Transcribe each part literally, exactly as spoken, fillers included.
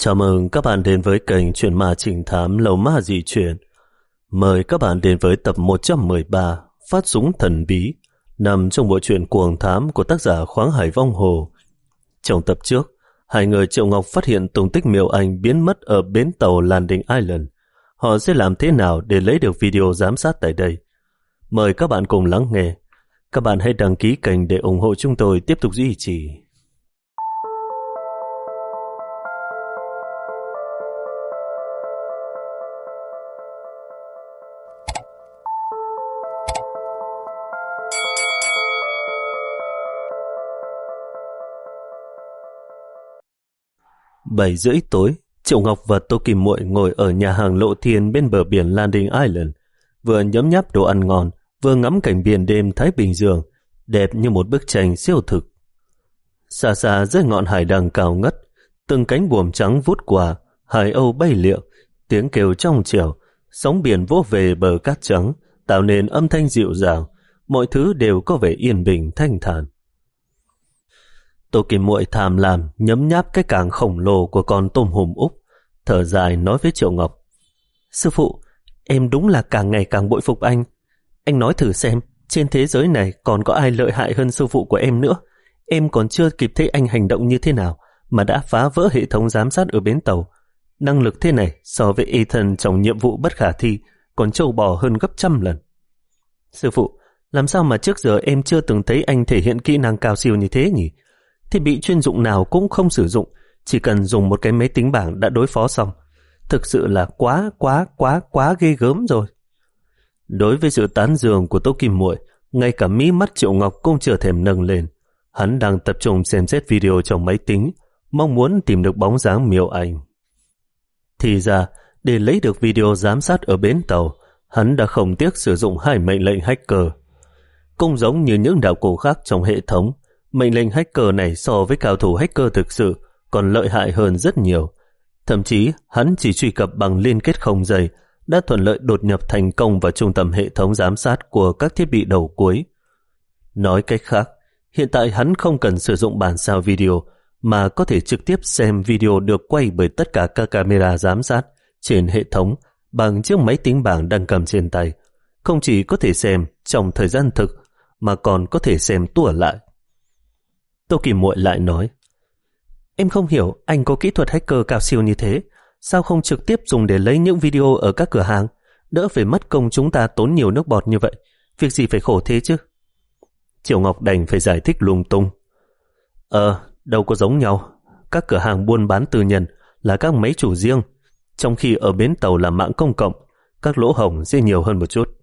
Chào mừng các bạn đến với kênh Chuyện Ma Trinh Thám Lầu Ma Dị Chuyện. Mời các bạn đến với tập một trăm mười ba Phát Súng Thần Bí, nằm trong bộ truyện Cuồng Thám của tác giả Khoáng Hải Vong Hồ. Trong tập trước, hai người Triệu Ngọc phát hiện tung tích Miêu Anh biến mất ở bến tàu Landing Island. Họ sẽ làm thế nào để lấy được video giám sát tại đây? Mời các bạn cùng lắng nghe. Các bạn hãy đăng ký kênh để ủng hộ chúng tôi tiếp tục duy trì. Bảy rưỡi tối, Triệu Ngọc và Tô Kim Muội ngồi ở nhà hàng Lộ Thiên bên bờ biển Landing Island, vừa nhấm nháp đồ ăn ngon, vừa ngắm cảnh biển đêm Thái Bình Dương, đẹp như một bức tranh siêu thực. Xa xa dưới ngọn hải đăng cao ngất, từng cánh buồm trắng vút qua, hải âu bay liệng, tiếng kêu trong trẻo, sóng biển vỗ về bờ cát trắng, tạo nên âm thanh dịu dàng, mọi thứ đều có vẻ yên bình thanh thản. Tô Kim Muội tham lam nhấm nháp cái càng khổng lồ của con tôm hùm Úc, thở dài nói với Triệu Ngọc: Sư phụ, em đúng là càng ngày càng bội phục anh. Anh nói thử xem, trên thế giới này còn có ai lợi hại hơn sư phụ của em nữa. Em còn chưa kịp thấy anh hành động như thế nào mà đã phá vỡ hệ thống giám sát ở bến tàu. Năng lực thế này so với Ethan trong nhiệm vụ bất khả thi còn trâu bò hơn gấp trăm lần. Sư phụ, làm sao mà trước giờ em chưa từng thấy anh thể hiện kỹ năng cao siêu như thế nhỉ? Thiết bị chuyên dụng nào cũng không sử dụng, chỉ cần dùng một cái máy tính bảng đã đối phó xong. Thực sự là quá quá quá quá ghê gớm rồi. Đối với sự tán dương của Tô Kim Muội, ngay cả mí mắt Triệu Ngọc cũng chưa thèm nâng lên. Hắn đang tập trung xem xét video trong máy tính, mong muốn tìm được bóng dáng Miêu Anh. Thì ra, để lấy được video giám sát ở bến tàu, hắn đã không tiếc sử dụng hai mệnh lệnh hacker. Cũng giống như những đạo cụ khác trong hệ thống, mệnh lệnh hacker này so với cao thủ hacker thực sự còn lợi hại hơn rất nhiều. Thậm chí, hắn chỉ truy cập bằng liên kết không dây đã thuận lợi đột nhập thành công vào trung tâm hệ thống giám sát của các thiết bị đầu cuối. Nói cách khác, hiện tại hắn không cần sử dụng bản sao video mà có thể trực tiếp xem video được quay bởi tất cả các camera giám sát trên hệ thống bằng chiếc máy tính bảng đang cầm trên tay. Không chỉ có thể xem trong thời gian thực mà còn có thể xem tua lại. Tô Kim Muội lại nói: Em không hiểu anh có kỹ thuật hacker cao siêu như thế, sao không trực tiếp dùng để lấy những video ở các cửa hàng, đỡ phải mất công chúng ta tốn nhiều nước bọt như vậy, việc gì phải khổ thế chứ? Triệu Ngọc đành phải giải thích lung tung. Ờ, đâu có giống nhau, các cửa hàng buôn bán tư nhân là các máy chủ riêng, trong khi ở bến tàu là mạng công cộng, các lỗ hổng sẽ nhiều hơn một chút.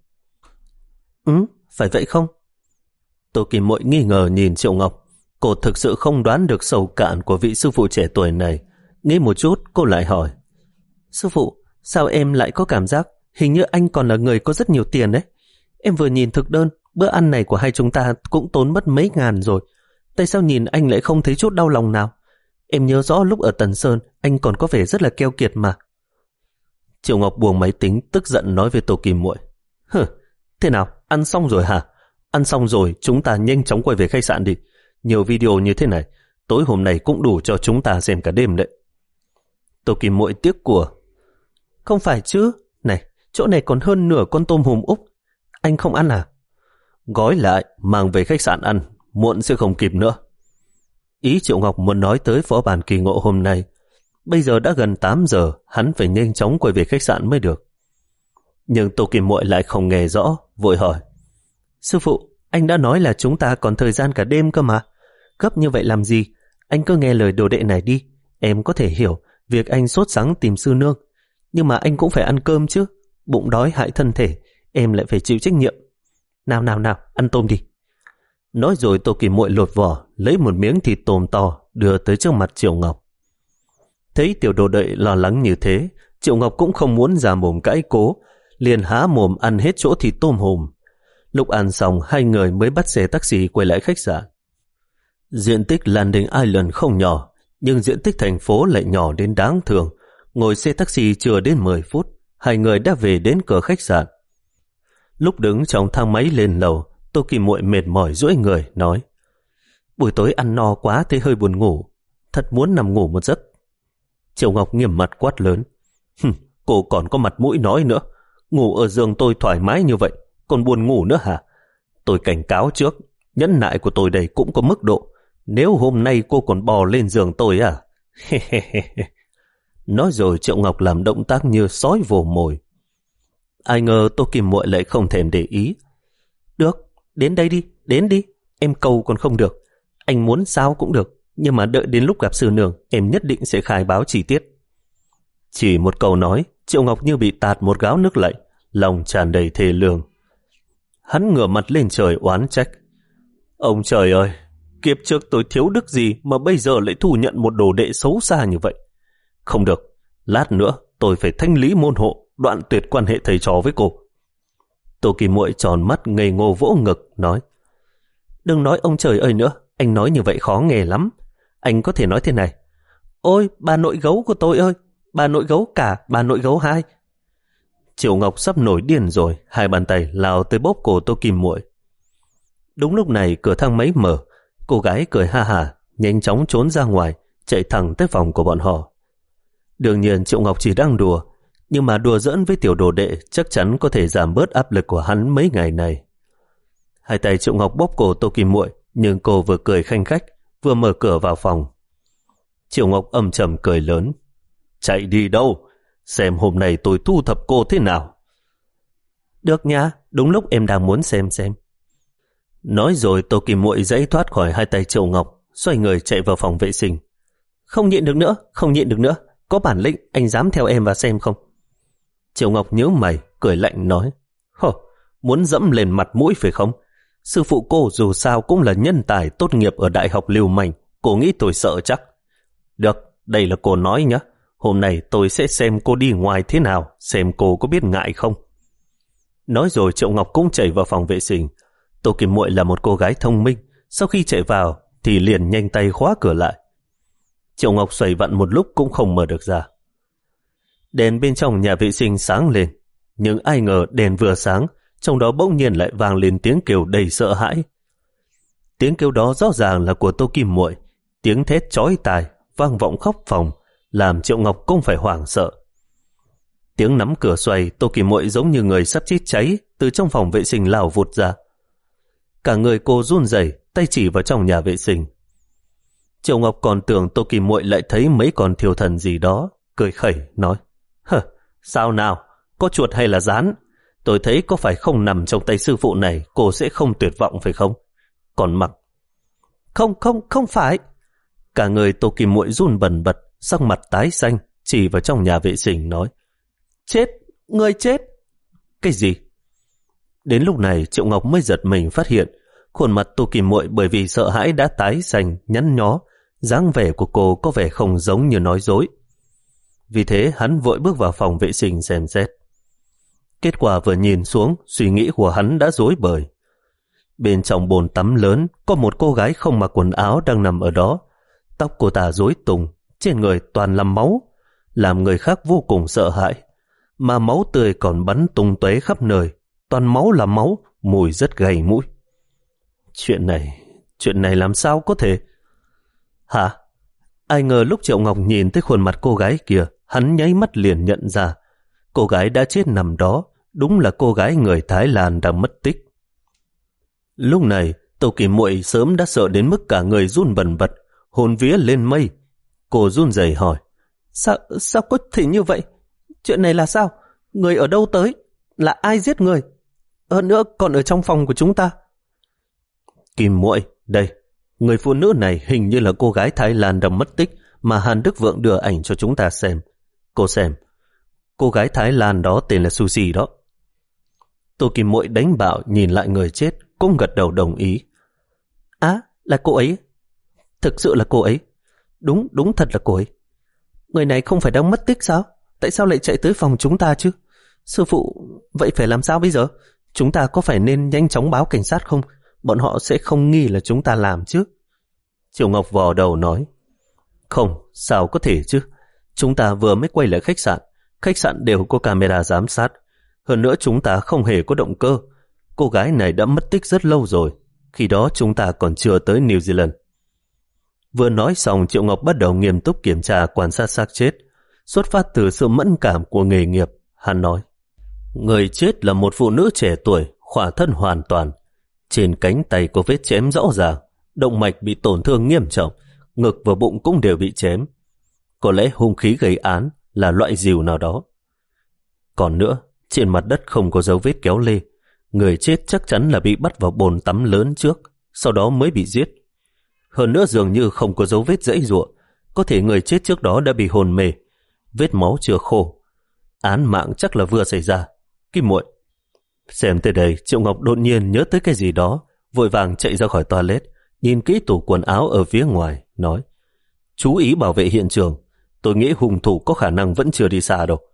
Ừ, phải vậy không? Tô Kim Muội nghi ngờ nhìn Triệu Ngọc. Cô thực sự không đoán được sâu cạn của vị sư phụ trẻ tuổi này. Nghĩ một chút, cô lại hỏi: Sư phụ, sao em lại có cảm giác hình như anh còn là người có rất nhiều tiền đấy? Em vừa nhìn thực đơn, bữa ăn này của hai chúng ta cũng tốn mất mấy ngàn rồi. Tại sao nhìn anh lại không thấy chút đau lòng nào? Em nhớ rõ lúc ở Tần Sơn, anh còn có vẻ rất là keo kiệt mà. Triệu Ngọc buông máy tính, tức giận nói với Tô Kim Muội: Hừ, thế nào, ăn xong rồi hả? Ăn xong rồi, chúng ta nhanh chóng quay về khách sạn đi. Nhiều video như thế này, tối hôm nay cũng đủ cho chúng ta xem cả đêm đấy. Tô Kim Muội tiếc của: Không phải chứ, này, chỗ này còn hơn nửa con tôm hùm Úc. Anh không ăn à? Gói lại, mang về khách sạn ăn, muộn sẽ không kịp nữa. Ý Triệu Ngọc muốn nói tới phó bản kỳ ngộ hôm nay. Bây giờ đã gần tám giờ, hắn phải nhanh chóng quay về khách sạn mới được. Nhưng Tô Kim Muội lại không nghe rõ, vội hỏi: Sư phụ, anh đã nói là chúng ta còn thời gian cả đêm cơ mà. Gấp như vậy làm gì? Anh cứ nghe lời đồ đệ này đi. Em có thể hiểu việc anh sốt sắng tìm sư nương, nhưng mà anh cũng phải ăn cơm chứ. Bụng đói hại thân thể, em lại phải chịu trách nhiệm. Nào nào nào, ăn tôm đi. Nói rồi Tô Kim Muội lột vỏ, lấy một miếng thịt tôm to đưa tới trước mặt Triệu Ngọc. Thấy tiểu đồ đệ lo lắng như thế, Triệu Ngọc cũng không muốn ra mồm cãi cố, liền há mồm ăn hết chỗ thịt tôm hùm. Lúc ăn xong, hai người mới bắt xe taxi quay lại khách sạn. Diện tích Landing Island không nhỏ, nhưng diện tích thành phố lại nhỏ đến đáng thương. Ngồi xe taxi chưa đến mười phút, hai người đã về đến cửa khách sạn. Lúc đứng trong thang máy lên lầu, Tô Kim Muội mệt mỏi duỗi người, nói: Buổi tối ăn no quá thấy hơi buồn ngủ, thật muốn nằm ngủ một giấc. Triệu Ngọc nghiêm mặt quát lớn. Hừm, cô còn có mặt mũi nói nữa. Ngủ ở giường tôi thoải mái như vậy, còn buồn ngủ nữa hả? Tôi cảnh cáo trước, nhẫn nại của tôi đây cũng có mức độ. Nếu hôm nay cô còn bò lên giường tôi à? Nói rồi Triệu Ngọc làm động tác như sói vồ mồi. Ai ngờ Tô Kim Muội lại không thèm để ý. Được, đến đây đi, đến đi. Em cầu còn không được. Anh muốn sao cũng được. Nhưng mà đợi đến lúc gặp sư nương, em nhất định sẽ khai báo chi tiết. Chỉ một câu nói, Triệu Ngọc như bị tạt một gáo nước lạnh, lòng tràn đầy thê lương. Hắn ngửa mặt lên trời oán trách. Ông trời ơi, kiếp trước tôi thiếu đức gì mà bây giờ lại thu nhận một đồ đệ xấu xa như vậy. Không được, lát nữa tôi phải thanh lý môn hộ, đoạn tuyệt quan hệ thầy trò với cô. Tô Kim Muội tròn mắt ngây ngô vỗ ngực, nói. Đừng nói ông trời ơi nữa, anh nói như vậy khó nghe lắm. Anh có thể nói thế này. Ôi, bà nội gấu của tôi ơi, bà nội gấu cả, bà nội gấu hai. Triệu Ngọc sắp nổi điên rồi, hai bàn tay lao tới bóp cổ Tô Kim Muội. Đúng lúc này cửa thang máy mở, cô gái cười ha hả, nhanh chóng trốn ra ngoài, chạy thẳng tới phòng của bọn họ. Đương nhiên Triệu Ngọc chỉ đang đùa, nhưng mà đùa giỡn với tiểu đồ đệ chắc chắn có thể giảm bớt áp lực của hắn mấy ngày này. Hai tay Triệu Ngọc bóp cổ Tô Kim Muội, nhưng cô vừa cười khanh khách, vừa mở cửa vào phòng. Triệu Ngọc âm trầm cười lớn. Chạy đi đâu? Xem hôm nay tôi thu thập cô thế nào. Được nha, đúng lúc em đang muốn xem xem. Nói rồi Tô Kim Muội giãy thoát khỏi hai tay Triệu Ngọc, xoay người chạy vào phòng vệ sinh. Không nhịn được nữa, không nhịn được nữa. Có bản lĩnh, anh dám theo em vào xem không? Triệu Ngọc nhớ mày, cười lạnh nói. Hờ, muốn dẫm lên mặt mũi phải không? Sư phụ cô dù sao cũng là nhân tài tốt nghiệp ở Đại học Lưu Manh. Cô nghĩ tôi sợ chắc. Được, đây là cô nói nhé. Hôm nay tôi sẽ xem cô đi ngoài thế nào, xem cô có biết ngại không. Nói rồi Triệu Ngọc cũng chạy vào phòng vệ sinh. Tô Kim Muội là một cô gái thông minh, sau khi chạy vào thì liền nhanh tay khóa cửa lại. Triệu Ngọc xoay vặn một lúc cũng không mở được ra. Đèn bên trong nhà vệ sinh sáng lên, nhưng ai ngờ đèn vừa sáng, trong đó bỗng nhiên lại vang lên tiếng kêu đầy sợ hãi. Tiếng kêu đó rõ ràng là của Tô Kim Muội, tiếng thét chói tai vang vọng khắp phòng, làm Triệu Ngọc cũng phải hoảng sợ. Tiếng nắm cửa xoay, Tô Kim Muội giống như người sắp chết cháy từ trong phòng vệ sinh lao vụt ra. Cả người cô run rẩy, tay chỉ vào trong nhà vệ sinh. Triệu Ngọc còn tưởng Tô Kim Muội lại thấy mấy con thiêu thần gì đó, cười khẩy nói. Hờ, sao nào, có chuột hay là rán? Tôi thấy có phải không nằm trong tay sư phụ này cô sẽ không tuyệt vọng phải không? Còn mặc. Không, không, không phải. Cả người Tô Kim Muội run bần bật, sắc mặt tái xanh, chỉ vào trong nhà vệ sinh nói. Chết, người chết. Cái gì? Đến lúc này Triệu Ngọc mới giật mình phát hiện khuôn mặt Tô Kim Muội bởi vì sợ hãi đã tái xanh, nhăn nhó, dáng vẻ của cô có vẻ không giống như nói dối. Vì thế hắn vội bước vào phòng vệ sinh xem xét. Kết quả vừa nhìn xuống, suy nghĩ của hắn đã rối bời. Bên trong bồn tắm lớn có một cô gái không mặc quần áo đang nằm ở đó. Tóc cô ta rối tung, trên người toàn là máu, làm người khác vô cùng sợ hãi. Mà máu tươi còn bắn tung tóe khắp nơi, toàn máu là máu, mùi rất gay mũi. Chuyện này, chuyện này làm sao có thể? Hả? Ai ngờ lúc Triệu Ngọc nhìn thấy khuôn mặt cô gái kia, hắn nháy mắt liền nhận ra. Cô gái đã chết nằm đó, đúng là cô gái người Thái Lan đang mất tích. Lúc này, Tô Kim Muội sớm đã sợ đến mức cả người run bần bật, hồn vía lên mây. Cô run rẩy hỏi. Sao, sao có thể như vậy? Chuyện này là sao? Người ở đâu tới? Là ai giết người? Hơn nữa còn ở trong phòng của chúng ta. Kim Muội, đây, người phụ nữ này hình như là cô gái Thái Lan đang mất tích mà Hàn Đức Vượng đưa ảnh cho chúng ta xem. Cô xem, cô gái Thái Lan đó tên là Sushi đó. Tô Kim Muội đánh bạo nhìn lại người chết, cũng gật đầu đồng ý. Á, à, là cô ấy. Thực sự là cô ấy. Đúng, đúng thật là cô ấy. Người này không phải đang mất tích sao? Tại sao lại chạy tới phòng chúng ta chứ? Sư phụ, vậy phải làm sao bây giờ? Chúng ta có phải nên nhanh chóng báo cảnh sát không? Bọn họ sẽ không nghi là chúng ta làm chứ. Triệu Ngọc vò đầu nói. Không, sao có thể chứ? Chúng ta vừa mới quay lại khách sạn. Khách sạn đều có camera giám sát. Hơn nữa chúng ta không hề có động cơ. Cô gái này đã mất tích rất lâu rồi. Khi đó chúng ta còn chưa tới New Zealand. Vừa nói xong Triệu Ngọc bắt đầu nghiêm túc kiểm tra quan sát xác chết. xuất phát từ sự mẫn cảm của nghề nghiệp. Hắn nói, người chết là một phụ nữ trẻ tuổi, khỏa thân hoàn toàn. Trên cánh tay có vết chém rõ ràng, động mạch bị tổn thương nghiêm trọng, ngực và bụng cũng đều bị chém. Có lẽ hung khí gây án là loại rìu nào đó. Còn nữa, trên mặt đất không có dấu vết kéo lê. Người chết chắc chắn là bị bắt vào bồn tắm lớn trước, sau đó mới bị giết. Hơn nữa dường như không có dấu vết giãy giụa, có thể người chết trước đó đã bị hôn mê. Vết máu chưa khô, án mạng chắc là vừa xảy ra. Kim muội. Xem tới đây, Triệu Ngọc đột nhiên nhớ tới cái gì đó, vội vàng chạy ra khỏi toilet, nhìn kỹ tủ quần áo ở phía ngoài, nói, chú ý bảo vệ hiện trường, tôi nghĩ hung thủ có khả năng vẫn chưa đi xa đâu.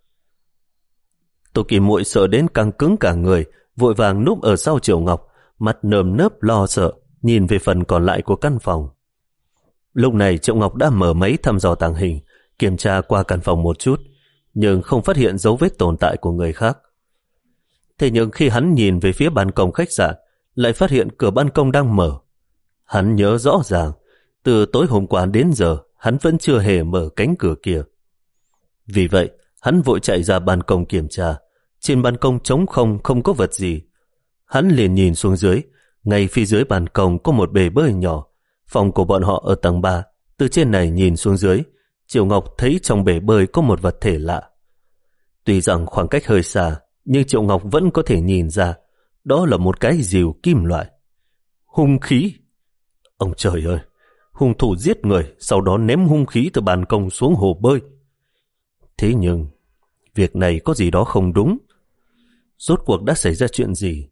Tô Kim muội sợ đến căng cứng cả người, vội vàng núp ở sau Triệu Ngọc, mặt nơm nớp lo sợ, nhìn về phần còn lại của căn phòng. Lúc này Triệu Ngọc đã mở máy thăm dò tàng hình, kiểm tra qua căn phòng một chút, nhưng không phát hiện dấu vết tồn tại của người khác. Thế nhưng khi hắn nhìn về phía ban công khách sạn, lại phát hiện cửa ban công đang mở. Hắn nhớ rõ ràng, từ tối hôm qua đến giờ, hắn vẫn chưa hề mở cánh cửa kia. Vì vậy, hắn vội chạy ra ban công kiểm tra. Trên ban công trống không, không có vật gì. Hắn liền nhìn xuống dưới, ngay phía dưới ban công có một bể bơi nhỏ. Phòng của bọn họ ở tầng ba, từ trên này nhìn xuống dưới, Triệu Ngọc thấy trong bể bơi có một vật thể lạ. Tuy rằng khoảng cách hơi xa, nhưng Triệu Ngọc vẫn có thể nhìn ra, đó là một cái rìu kim loại. Hung khí! Ông trời ơi! Hung thủ giết người, sau đó ném hung khí từ ban công xuống hồ bơi. Thế nhưng, việc này có gì đó không đúng. Rốt cuộc đã xảy ra chuyện gì?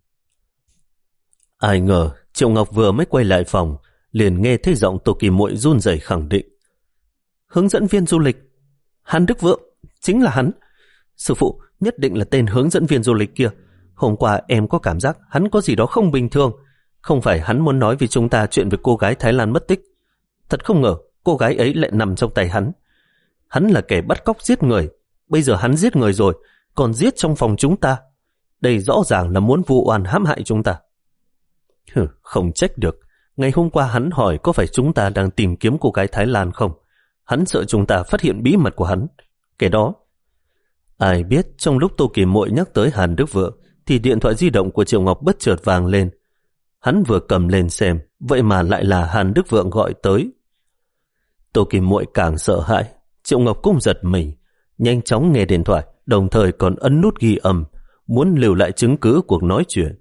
Ai ngờ, Triệu Ngọc vừa mới quay lại phòng, liền nghe thấy giọng Tô Kỳ Muội run rẩy khẳng định. Hướng dẫn viên du lịch, Hàn Đức Vượng, chính là hắn. Sư phụ, nhất định là tên hướng dẫn viên du lịch kia. Hôm qua em có cảm giác hắn có gì đó không bình thường. Không phải hắn muốn nói với chúng ta chuyện về cô gái Thái Lan mất tích. Thật không ngờ cô gái ấy lại nằm trong tay hắn. Hắn là kẻ bắt cóc giết người. Bây giờ hắn giết người rồi, còn giết trong phòng chúng ta. Đây rõ ràng là muốn vu oan hãm hại chúng ta. Hừ, không trách được. Ngày hôm qua hắn hỏi có phải chúng ta đang tìm kiếm cô gái Thái Lan không. Hắn sợ chúng ta phát hiện bí mật của hắn. Cái đó. Ai biết trong lúc Tô Kỳ Muội nhắc tới Hàn Đức Vượng thì điện thoại di động của Triệu Ngọc bất chợt vang lên. Hắn vừa cầm lên xem, vậy mà lại là Hàn Đức Vượng gọi tới. Tô Kỳ Muội càng sợ hãi, Triệu Ngọc cũng giật mình, nhanh chóng nghe điện thoại, đồng thời còn ấn nút ghi âm, muốn lưu lại chứng cứ cuộc nói chuyện.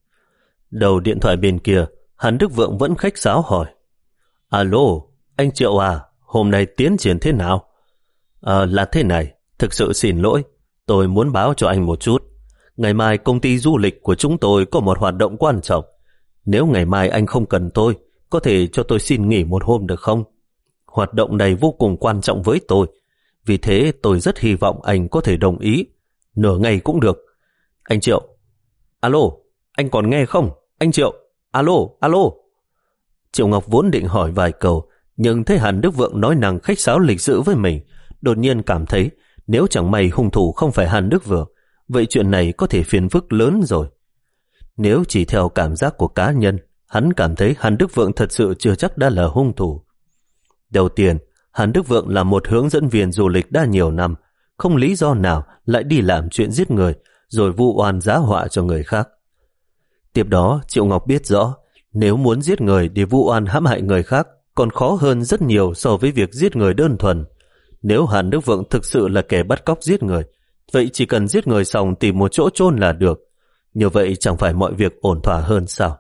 Đầu điện thoại bên kia, Hàn Đức Vượng vẫn khách sáo hỏi. Alo, anh Triệu à, hôm nay tiến triển thế nào? À, là thế này, thực sự xin lỗi, tôi muốn báo cho anh một chút. Ngày mai công ty du lịch của chúng tôi có một hoạt động quan trọng. Nếu ngày mai anh không cần tôi, có thể cho tôi xin nghỉ một hôm được không? Hoạt động này vô cùng quan trọng với tôi. Vì thế tôi rất hy vọng anh có thể đồng ý. Nửa ngày cũng được. Anh Triệu. Alo, anh còn nghe không? Anh Triệu. Alo, alo. Triệu Ngọc vốn định hỏi vài câu, nhưng thấy Hàn Đức Vượng nói năng khách sáo lịch sự với mình, đột nhiên cảm thấy nếu chẳng may hung thủ không phải Hàn Đức Vượng, vậy chuyện này có thể phiền phức lớn rồi. Nếu chỉ theo cảm giác của cá nhân, hắn cảm thấy Hàn Đức Vượng thật sự chưa chắc đã là hung thủ. Đầu tiên, Hàn Đức Vượng là một hướng dẫn viên du lịch đã nhiều năm, không lý do nào lại đi làm chuyện giết người, rồi vu oan giá họa cho người khác. Tiếp đó, Triệu Ngọc biết rõ, nếu muốn giết người để vu oan hãm hại người khác, còn khó hơn rất nhiều so với việc giết người đơn thuần. Nếu Hàn Đức Vượng thực sự là kẻ bắt cóc giết người, vậy chỉ cần giết người xong tìm một chỗ chôn là được. Như vậy chẳng phải mọi việc ổn thỏa hơn sao?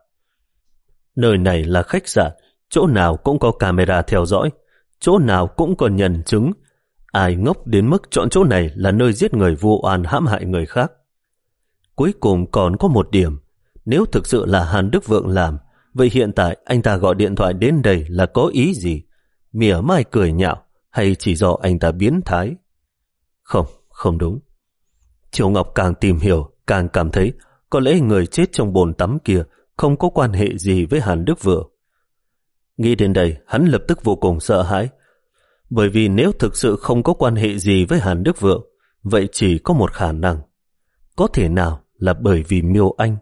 Nơi này là khách sạn, chỗ nào cũng có camera theo dõi, chỗ nào cũng có nhân chứng. Ai ngốc đến mức chọn chỗ này là nơi giết người vu oan hãm hại người khác? Cuối cùng còn có một điểm, nếu thực sự là Hàn Đức Vượng làm, vậy hiện tại anh ta gọi điện thoại đến đây là có ý gì? Mỉa mai cười nhạo hay chỉ do anh ta biến thái? Không, không đúng. Triệu Ngọc càng tìm hiểu, càng cảm thấy có lẽ người chết trong bồn tắm kia không có quan hệ gì với Hàn Đức Vượng. Nghĩ đến đây, hắn lập tức vô cùng sợ hãi. Bởi vì nếu thực sự không có quan hệ gì với Hàn Đức Vượng, vậy chỉ có một khả năng. Có thể nào là bởi vì Miêu Anh?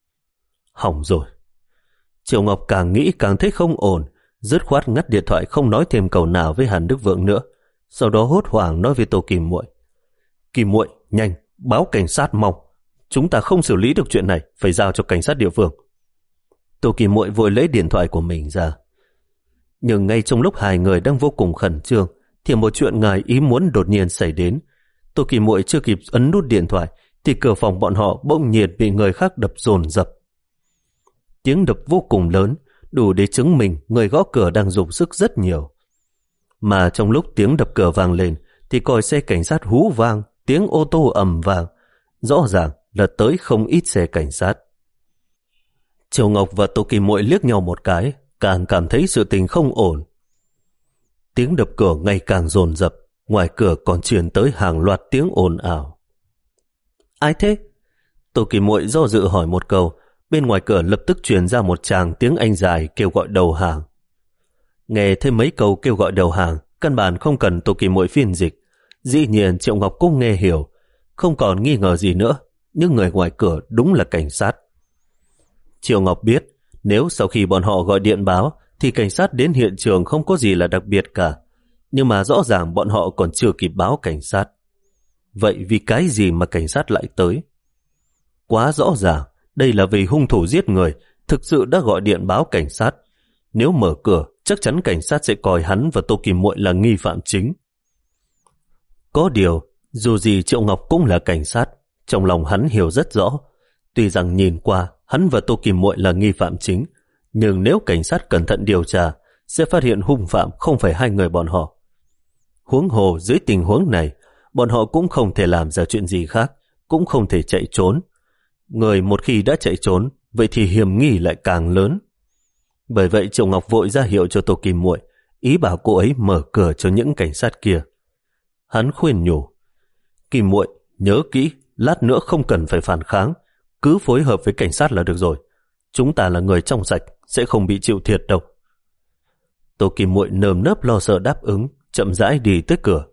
Hỏng rồi. Triệu Ngọc càng nghĩ càng thấy không ổn, dứt khoát ngắt điện thoại không nói thêm câu nào với Hàn Đức Vượng nữa. sau đó hốt hoảng nói với Tô Kim Muội: Kim Muội, nhanh, báo cảnh sát mau. Chúng ta không xử lý được chuyện này, phải giao cho cảnh sát địa phương. Tô Kim Muội vội lấy điện thoại của mình ra. Nhưng ngay trong lúc hai người đang vô cùng khẩn trương thì một chuyện ngoài ý muốn đột nhiên xảy đến. Tô Kim Muội chưa kịp ấn nút điện thoại thì cửa phòng bọn họ bỗng nhiên bị người khác đập dồn dập. Tiếng đập vô cùng lớn, đủ để chứng minh người gõ cửa đang dùng sức rất nhiều. Mà trong lúc tiếng đập cửa vang lên thì còi xe cảnh sát hú vang, tiếng ô tô ầm vang. Rõ ràng là tới không ít xe cảnh sát. Triệu Ngọc và Tô Kim Muội liếc nhau một cái, càng cảm thấy sự tình không ổn. Tiếng đập cửa ngày càng dồn dập, ngoài cửa còn truyền tới hàng loạt tiếng ồn ào. Ai thế? Tô Kim Muội do dự hỏi một câu, bên ngoài cửa lập tức truyền ra một tràng tiếng Anh dài kêu gọi đầu hàng. Nghe thêm mấy câu kêu gọi đầu hàng, căn bản không cần Tô Kim Muội phiên dịch. Dĩ nhiên Triệu Ngọc cũng nghe hiểu, không còn nghi ngờ gì nữa, nhưng người ngoài cửa đúng là cảnh sát. Triệu Ngọc biết, nếu sau khi bọn họ gọi điện báo thì cảnh sát đến hiện trường không có gì là đặc biệt cả. Nhưng mà rõ ràng bọn họ còn chưa kịp báo cảnh sát. Vậy vì cái gì mà cảnh sát lại tới? Quá rõ ràng, đây là vì hung thủ giết người thực sự đã gọi điện báo cảnh sát. Nếu mở cửa, chắc chắn cảnh sát sẽ coi hắn và Tô Kim Muội là nghi phạm chính. Có điều, dù gì Triệu Ngọc cũng là cảnh sát, trong lòng hắn hiểu rất rõ. Tuy rằng nhìn qua, hắn và Tô Kim Muội là nghi phạm chính, nhưng nếu cảnh sát cẩn thận điều tra, sẽ phát hiện hung phạm không phải hai người bọn họ. Huống hồ dưới tình huống này, bọn họ cũng không thể làm ra chuyện gì khác, cũng không thể chạy trốn. Người một khi đã chạy trốn, vậy thì hiểm nghi lại càng lớn. Bởi vậy Triệu Ngọc vội ra hiệu cho Tô Kim Muội, ý bảo cô ấy mở cửa cho những cảnh sát kia. Hắn khuyên nhủ: Kim Muội, nhớ kỹ, lát nữa không cần phải phản kháng, cứ phối hợp với cảnh sát là được rồi. Chúng ta là người trong sạch, sẽ không bị chịu thiệt đâu. Tô Kim Muội nơm nớp lo sợ đáp ứng, chậm rãi đi tới cửa.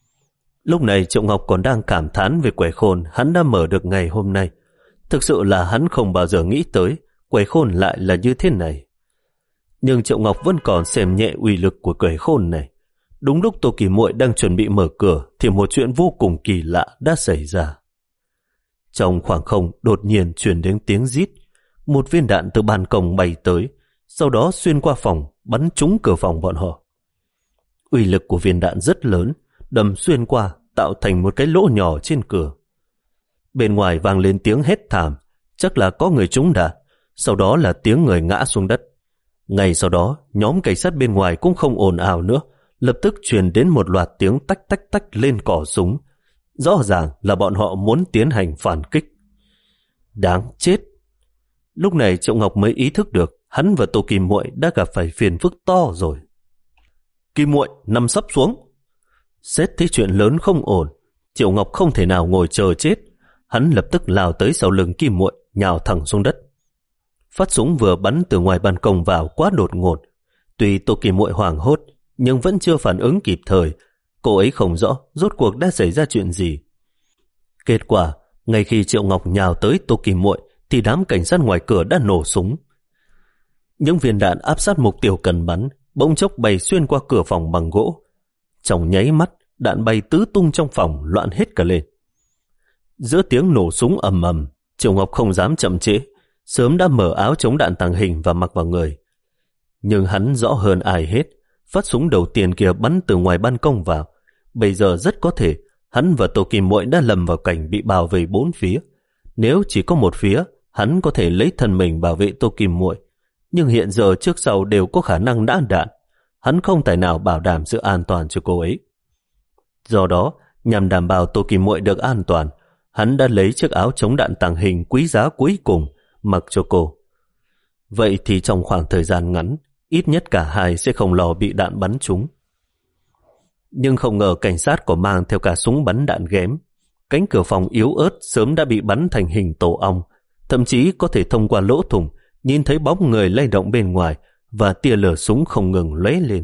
Lúc này Triệu Ngọc còn đang cảm thán về quẻ khôn hắn đã mở được ngày hôm nay. Thực sự là hắn không bao giờ nghĩ tới quẻ khôn lại là như thế này. Nhưng Triệu Ngọc vẫn còn xem nhẹ uy lực của quẻ khôn này. Đúng lúc Tô Kim Muội đang chuẩn bị mở cửa thì một chuyện vô cùng kỳ lạ đã xảy ra. Trong khoảng không đột nhiên truyền đến tiếng rít. Một viên đạn từ ban công bay tới, sau đó xuyên qua phòng, bắn trúng cửa phòng bọn họ. Uy lực của viên đạn rất lớn, đâm xuyên qua, tạo thành một cái lỗ nhỏ trên cửa. Bên ngoài vang lên tiếng hét thảm, chắc là có người trúng đạn, sau đó là tiếng người ngã xuống đất. Ngay sau đó, nhóm cảnh sát bên ngoài cũng không ồn ào nữa, lập tức truyền đến một loạt tiếng tách tách tách lên cò súng. Rõ ràng là bọn họ muốn tiến hành phản kích. Đáng chết! Lúc này Triệu Ngọc mới ý thức được hắn và Tô Kim Muội đã gặp phải phiền phức to rồi. Kim Muội, nằm sấp xuống! Xét thấy chuyện lớn không ổn, Triệu Ngọc không thể nào ngồi chờ chết. Hắn lập tức lao tới sau lưng Kim Muội, nhào thẳng xuống đất. Phát súng vừa bắn từ ngoài ban công vào quá đột ngột. Tuy Tô Kim Muội hoảng hốt, nhưng vẫn chưa phản ứng kịp thời. Cô ấy không rõ rốt cuộc đã xảy ra chuyện gì. Kết quả, ngay khi Triệu Ngọc nhào tới Tô Kim Muội thì đám cảnh sát ngoài cửa đã nổ súng. Những viên đạn áp sát mục tiêu cần bắn bỗng chốc bay xuyên qua cửa phòng bằng gỗ. Trong nháy mắt, đạn bay tứ tung trong phòng, loạn hết cả lên. Giữa tiếng nổ súng ầm ầm, Triệu Ngọc không dám chậm trễ, sớm đã mở áo chống đạn tàng hình và mặc vào người. Nhưng hắn rõ hơn ai hết, phát súng đầu tiên kia bắn từ ngoài ban công vào. Bây giờ rất có thể hắn và Tô Kim Muội đã lầm vào cảnh bị bao vây bốn phía. Nếu chỉ có một phía, hắn có thể lấy thân mình bảo vệ Tô Kim Muội, nhưng hiện giờ trước sau đều có khả năng đạn đạn. Hắn không tài nào bảo đảm sự an toàn cho cô ấy. Do đó, nhằm đảm bảo Tô Kim Muội được an toàn, hắn đã lấy chiếc áo chống đạn tàng hình quý giá cuối cùng mặc cho cô. Vậy thì trong khoảng thời gian ngắn, ít nhất cả hai sẽ không lo bị đạn bắn trúng. Nhưng không ngờ cảnh sát còn mang theo cả súng bắn đạn ghém. Cánh cửa phòng yếu ớt sớm đã bị bắn thành hình tổ ong, thậm chí có thể thông qua lỗ thủng nhìn thấy bóng người lay động bên ngoài và tia lửa súng không ngừng lóe lên.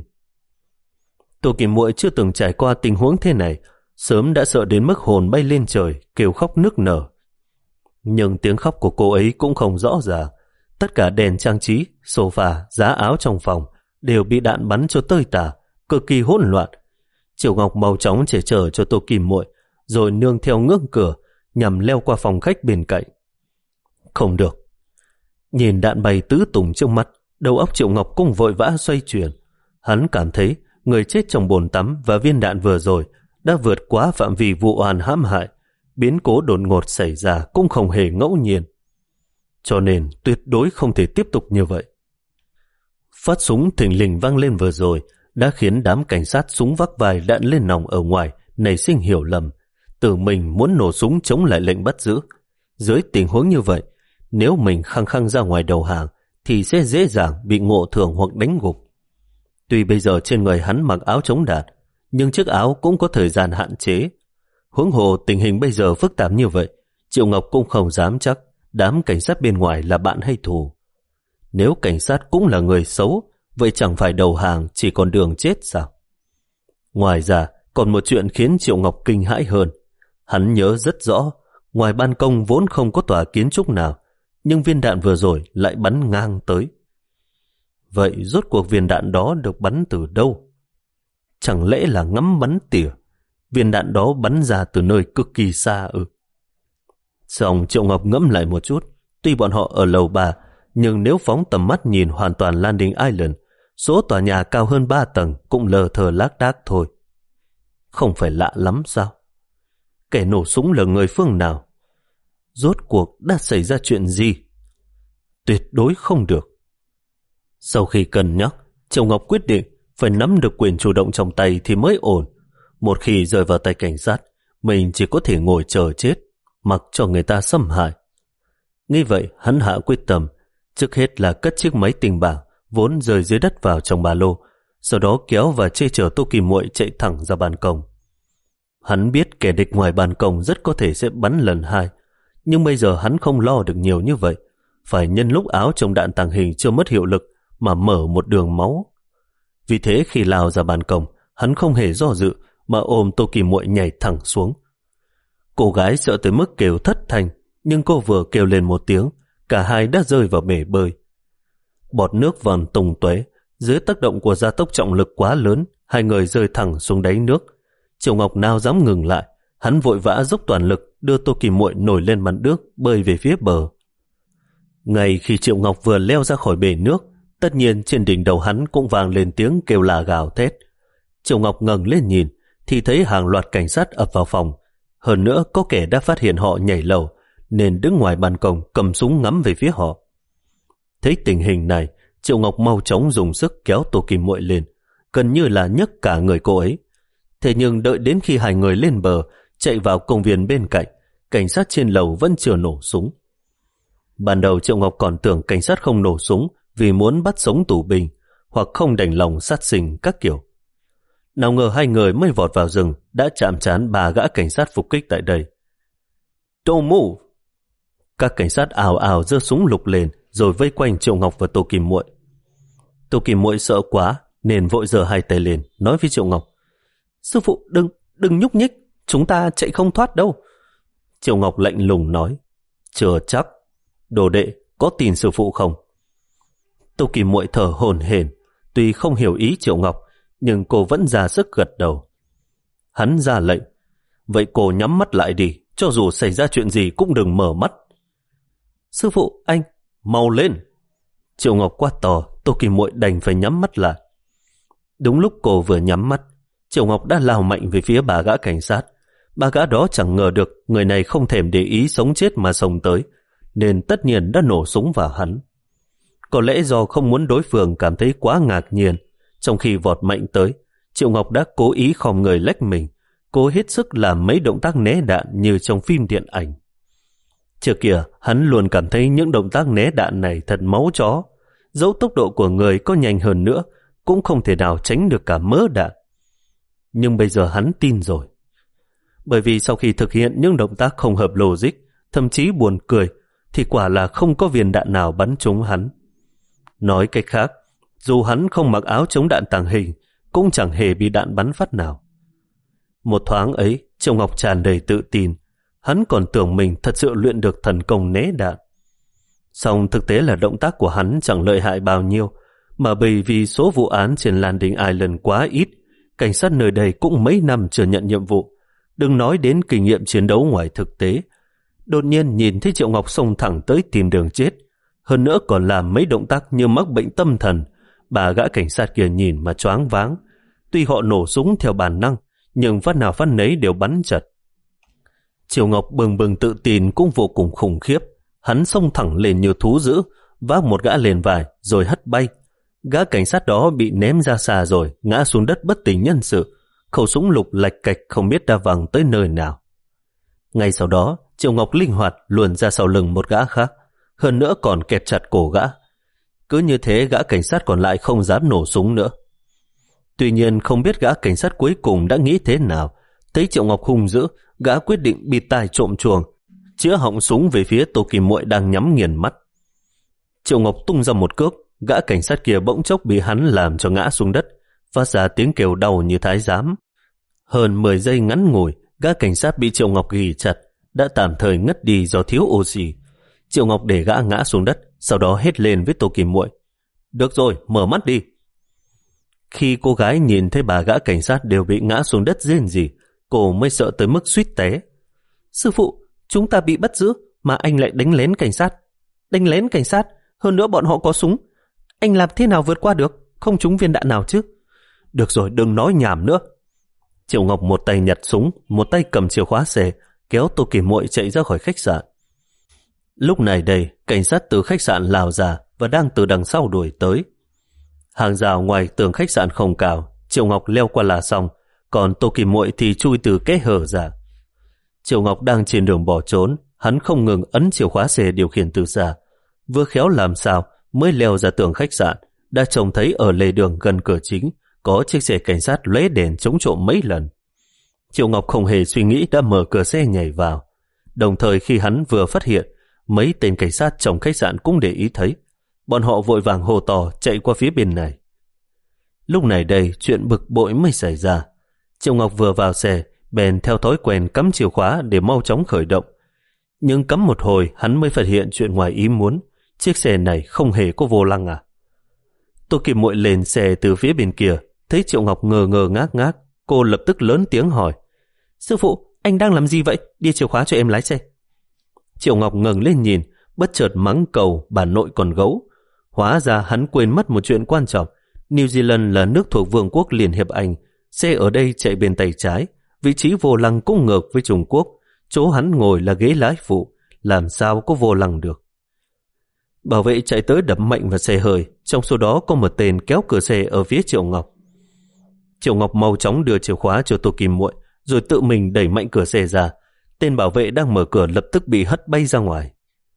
Tô Kim Muội chưa từng trải qua tình huống thế này, sớm đã sợ đến mức hồn bay lên trời, kêu khóc nức nở. Nhưng tiếng khóc của cô ấy cũng không rõ ràng. Tất cả đèn trang trí, sofa, giá áo trong phòng đều bị đạn bắn cho tơi tả, cực kỳ hỗn loạn. Triệu Ngọc mau chóng che chở cho Tô Kim Muội, rồi nương theo ngưỡng cửa nhằm leo qua phòng khách bên cạnh. Không được. Nhìn đạn bay tứ tung trước mắt, đầu óc Triệu Ngọc cũng vội vã xoay chuyển. Hắn cảm thấy người chết trong bồn tắm và viên đạn vừa rồi đã vượt quá phạm vi vụ oan hãm hại. Biến cố đột ngột xảy ra cũng không hề ngẫu nhiên. Cho nên tuyệt đối không thể tiếp tục như vậy. Phát súng thình lình vang lên vừa rồi đã khiến đám cảnh sát súng vác vai đạn lên nòng ở ngoài nảy sinh hiểu lầm, tưởng mình muốn nổ súng chống lại lệnh bắt giữ. Dưới tình huống như vậy, nếu mình khăng khăng ra ngoài đầu hàng thì sẽ dễ dàng bị ngộ thương hoặc đánh gục. Tuy bây giờ trên người hắn mặc áo chống đạn, nhưng chiếc áo cũng có thời gian hạn chế. Huống hồ tình hình bây giờ phức tạp như vậy, Triệu Ngọc cũng không dám chắc đám cảnh sát bên ngoài là bạn hay thù. Nếu cảnh sát cũng là người xấu, vậy chẳng phải đầu hàng chỉ còn đường chết sao? Ngoài ra, còn một chuyện khiến Triệu Ngọc kinh hãi hơn. Hắn nhớ rất rõ, ngoài ban công vốn không có tòa kiến trúc nào, nhưng viên đạn vừa rồi lại bắn ngang tới. Vậy rốt cuộc viên đạn đó được bắn từ đâu? Chẳng lẽ là ngắm bắn tỉa? Viên đạn đó bắn ra từ nơi cực kỳ xa ư? Xong Triệu Ngọc ngẫm lại một chút. Tuy bọn họ ở lầu ba, nhưng nếu phóng tầm mắt nhìn hoàn toàn Landing Island, số tòa nhà cao hơn ba tầng cũng lờ thờ lác đác thôi. Không phải lạ lắm sao? Kẻ nổ súng là người phương nào? Rốt cuộc đã xảy ra chuyện gì? Tuyệt đối không được. Sau khi cân nhắc, Triệu Ngọc quyết định phải nắm được quyền chủ động trong tay thì mới ổn. Một khi rơi vào tay cảnh sát, mình chỉ có thể ngồi chờ chết, mặc cho người ta xâm hại. Nghĩ vậy, hắn hạ quyết tâm, trước hết là cất chiếc máy tình bảng vốn rơi dưới đất vào trong ba lô, sau đó kéo và che chở Tô Kim Muội chạy thẳng ra ban công. Hắn biết kẻ địch ngoài ban công rất có thể sẽ bắn lần hai, nhưng bây giờ hắn không lo được nhiều như vậy, phải nhân lúc áo trong đạn tàng hình chưa mất hiệu lực mà mở một đường máu. Vì thế khi lao ra ban công, hắn không hề do dự mà ôm Tô Kim Muội nhảy thẳng xuống. Cô gái sợ tới mức kêu thất thanh, nhưng cô vừa kêu lên một tiếng, cả hai đã rơi vào bể bơi. Bọt nước vòn tung tóe, dưới tác động của gia tốc trọng lực quá lớn, hai người rơi thẳng xuống đáy nước. Triệu Ngọc nào dám ngừng lại, hắn vội vã dốc toàn lực đưa Tô Kim Muội nổi lên mặt nước, bơi về phía bờ. Ngay khi Triệu Ngọc vừa leo ra khỏi bể nước, tất nhiên trên đỉnh đầu hắn cũng vang lên tiếng kêu la gào thét. Triệu Ngọc ngẩng lên nhìn, thì thấy hàng loạt cảnh sát ập vào phòng. Hơn nữa có kẻ đã phát hiện họ nhảy lầu, nên đứng ngoài ban công cầm súng ngắm về phía họ. Thấy tình hình này, Triệu Ngọc mau chóng dùng sức kéo Tô Kim Muội lên, gần như là nhấc cả người cô ấy. Thế nhưng đợi đến khi hai người lên bờ, chạy vào công viên bên cạnh, cảnh sát trên lầu vẫn chưa nổ súng. Ban đầu Triệu Ngọc còn tưởng cảnh sát không nổ súng vì muốn bắt sống tù binh, hoặc không đành lòng sát sinh các kiểu. Nào ngờ hai người mới vọt vào rừng đã chạm trán ba gã cảnh sát phục kích tại đây. Don't move! Các cảnh sát ào ào giơ súng lục lên rồi vây quanh Triệu Ngọc và Tô Kim Muội. Tô Kim Muội sợ quá nên vội giơ hai tay lên nói với Triệu Ngọc: Sư phụ đừng, đừng nhúc nhích, chúng ta chạy không thoát đâu. Triệu Ngọc lạnh lùng nói: Chưa chắc. Đồ đệ, có tin sư phụ không? Tô Kim Muội thở hổn hển, tuy không hiểu ý Triệu Ngọc, nhưng cô vẫn ra sức gật đầu. Hắn ra lệnh: Vậy cô nhắm mắt lại đi, cho dù xảy ra chuyện gì cũng đừng mở mắt. Sư phụ, anh, mau lên! Triệu Ngọc quát to, Tô Kim Muội đành phải nhắm mắt lại. Đúng lúc cô vừa nhắm mắt, Triệu Ngọc đã lao mạnh về phía ba gã cảnh sát. Ba gã đó chẳng ngờ được người này không thèm để ý sống chết mà xông tới, nên tất nhiên đã nổ súng vào hắn. Có lẽ do không muốn đối phương cảm thấy quá ngạc nhiên, trong khi vọt mạnh tới, Triệu Ngọc đã cố ý khom người lách mình, cố hết sức làm mấy động tác né đạn như trong phim điện ảnh. Trước kia, hắn luôn cảm thấy những động tác né đạn này thật máu chó. Dẫu tốc độ của người có nhanh hơn nữa, cũng không thể nào tránh được cả mớ đạn. Nhưng bây giờ hắn tin rồi. Bởi vì sau khi thực hiện những động tác không hợp logic, thậm chí buồn cười, thì quả là không có viên đạn nào bắn trúng hắn. Nói cách khác, dù hắn không mặc áo chống đạn tàng hình, cũng chẳng hề bị đạn bắn phát nào. Một thoáng ấy, Triệu Ngọc tràn đầy tự tin. Hắn còn tưởng mình thật sự luyện được thần công né đạn. Song thực tế là động tác của hắn chẳng lợi hại bao nhiêu, mà bởi vì số vụ án trên Landing Island quá ít, cảnh sát nơi đây cũng mấy năm chưa nhận nhiệm vụ, đừng nói đến kinh nghiệm chiến đấu ngoài thực tế. Đột nhiên nhìn thấy Triệu Ngọc xông thẳng tới tìm đường chết, hơn nữa còn làm mấy động tác như mắc bệnh tâm thần, bà gã cảnh sát kia nhìn mà choáng váng. Tuy họ nổ súng theo bản năng, nhưng phát nào phát nấy đều bắn chật. Triệu Ngọc bừng bừng tự tin cũng vô cùng khủng khiếp. Hắn xông thẳng lên như thú dữ, vác một gã lên vai rồi hất bay. Gã cảnh sát đó bị ném ra xa rồi ngã xuống đất bất tỉnh nhân sự, khẩu súng lục lạch cạch không biết đã văng tới nơi nào. Ngay sau đó, Triệu Ngọc linh hoạt luồn ra sau lưng một gã khác, hơn nữa còn kẹp chặt cổ gã. Cứ như thế gã cảnh sát còn lại không dám nổ súng nữa. Tuy nhiên không biết gã cảnh sát cuối cùng đã nghĩ thế nào, thấy Triệu Ngọc hung dữ, gã quyết định bịt tai trộm chuồng, chĩa họng súng về phía Tô Kim Muội đang nhắm nghiền mắt. Triệu Ngọc tung ra một cước, gã cảnh sát kia bỗng chốc bị hắn làm cho ngã xuống đất, phát ra tiếng kêu đau như thái giám. Hơn mười giây ngắn ngủi, gã cảnh sát bị Triệu Ngọc ghì chặt, đã tạm thời ngất đi do thiếu oxy. Triệu Ngọc để gã ngã xuống đất, sau đó hét lên với Tô Kim Muội: "Được rồi, mở mắt đi." Khi cô gái nhìn thấy bà gã cảnh sát đều bị ngã xuống đất rên rỉ, cô mới sợ tới mức suýt té. "Sư phụ, chúng ta bị bắt giữ mà anh lại đánh lén cảnh sát." "Đánh lén cảnh sát? Hơn nữa bọn họ có súng. Anh làm thế nào vượt qua được? Không trúng viên đạn nào chứ?" "Được rồi, đừng nói nhảm nữa." Triệu Ngọc một tay nhặt súng, một tay cầm chìa khóa xe, kéo Tô Kim Muội chạy ra khỏi khách sạn. Lúc này đây, cảnh sát từ khách sạn lao ra và đang từ đằng sau đuổi tới. Hàng rào ngoài tường khách sạn không cao, Triệu Ngọc leo qua là xong, còn Tô Kim Muội thì chui từ kẽ hở ra. Triệu Ngọc đang trên đường bỏ trốn, hắn không ngừng ấn chìa khóa xe điều khiển từ xa. Vừa khéo làm sao mới leo ra tường khách sạn, đã trông thấy ở lề đường gần cửa chính có chiếc xe cảnh sát lóe đèn chống trộm mấy lần. Triệu Ngọc không hề suy nghĩ đã mở cửa xe nhảy vào. Đồng thời khi hắn vừa phát hiện, mấy tên cảnh sát trong khách sạn cũng để ý thấy. Bọn họ vội vàng hô to chạy qua phía bên này. Lúc này đây chuyện bực bội mới xảy ra. Triệu Ngọc vừa vào xe, bèn theo thói quen cắm chìa khóa để mau chóng khởi động. Nhưng cắm một hồi hắn mới phát hiện chuyện ngoài ý muốn. Chiếc xe này không hề có vô lăng à? Tô Kim Muội lên xe từ phía bên kia, thấy Triệu Ngọc ngơ ngơ ngác ngác, cô lập tức lớn tiếng hỏi: "Sư phụ, anh đang làm gì vậy? Đi chìa khóa cho em lái xe." Triệu Ngọc ngẩng lên nhìn, bất chợt mắng cầu bà nội còn gấu. Hóa ra hắn quên mất một chuyện quan trọng. New Zealand là nước thuộc Vương quốc Liên hiệp Anh. Xe ở đây chạy bên tay trái, vị trí vô lăng cũng ngược với Trung Quốc. Chỗ hắn ngồi là ghế lái phụ, làm sao có vô lăng được. Bảo vệ chạy tới đập mạnh vào xe hơi, trong số đó có một tên kéo cửa xe ở phía Triệu Ngọc. Triệu Ngọc mau chóng đưa chìa khóa cho Tô Kim Muội, rồi tự mình đẩy mạnh cửa xe ra. Tên bảo vệ đang mở cửa lập tức bị hất bay ra ngoài.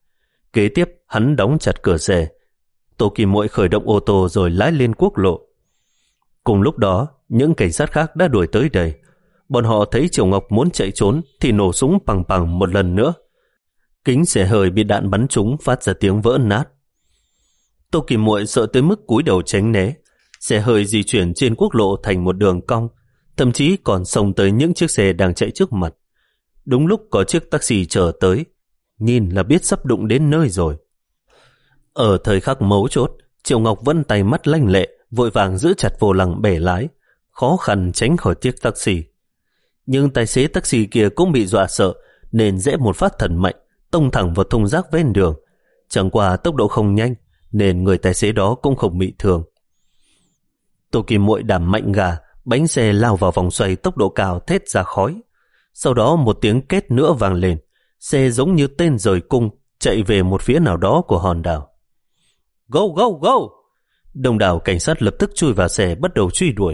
Kế tiếp hắn đóng chặt cửa xe. Tô Kim Muội khởi động ô tô rồi lái lên quốc lộ. Cùng lúc đó, những cảnh sát khác đã đuổi tới đây. Bọn họ thấy Triệu Ngọc muốn chạy trốn thì nổ súng pằng pằng một lần nữa. Kính xe hơi bị đạn bắn trúng phát ra tiếng vỡ nát. Tô Kim Muội sợ tới mức cúi đầu tránh né. Xe hơi di chuyển trên quốc lộ thành một đường cong, thậm chí còn xông tới những chiếc xe đang chạy trước mặt. Đúng lúc có chiếc taxi chờ tới, nhìn là biết sắp đụng đến nơi rồi. Ở thời khắc mấu chốt, Triệu Ngọc vẫn tay mắt lanh lẹ, vội vàng giữ chặt vô lăng bẻ lái, khó khăn tránh khỏi chiếc taxi. Nhưng tài xế taxi kia cũng bị dọa sợ, nên rẽ một phát thần mạnh, tông thẳng vào thùng rác ven đường. Chẳng qua tốc độ không nhanh, nên người tài xế đó cũng không bị thương. Tô Kim Muội đảm mạnh gà, bánh xe lao vào vòng xoay tốc độ cao thét ra khói. Sau đó một tiếng két nữa vang lên, xe giống như tên rời cung chạy về một phía nào đó của hòn đảo. Go, go, go! Đông đảo cảnh sát lập tức chui vào xe bắt đầu truy đuổi.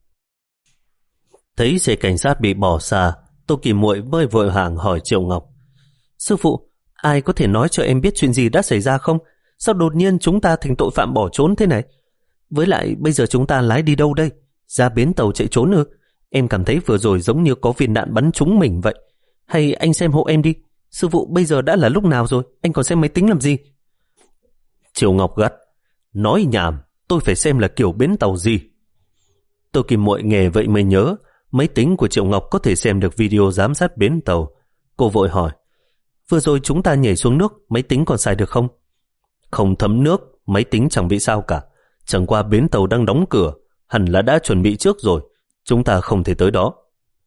Thấy xe cảnh sát bị bỏ xa, Tô Kim Muội mới vội vàng hỏi Triệu Ngọc: "Sư phụ, ai có thể nói cho em biết chuyện gì đã xảy ra không? Sao đột nhiên chúng ta thành tội phạm bỏ trốn thế này? Với lại bây giờ chúng ta lái đi đâu đây? Ra bến tàu chạy trốn ư? Em cảm thấy vừa rồi giống như có viên đạn bắn trúng mình vậy. Hay anh xem hộ em đi. Sư phụ, bây giờ đã là lúc nào rồi? Anh còn xem máy tính làm gì?" Triệu Ngọc gắt: "Nói nhảm, tôi phải xem là kiểu bến tàu gì." Tô Kim Muội nghe vậy mới nhớ máy tính của Triệu Ngọc có thể xem được video giám sát bến tàu. Cô vội hỏi: "Vừa rồi chúng ta nhảy xuống nước, máy tính còn xài được không?" "Không thấm nước, máy tính chẳng bị sao cả. Chẳng qua bến tàu đang đóng cửa, hẳn là đã chuẩn bị trước rồi. chúng ta không thể tới đó.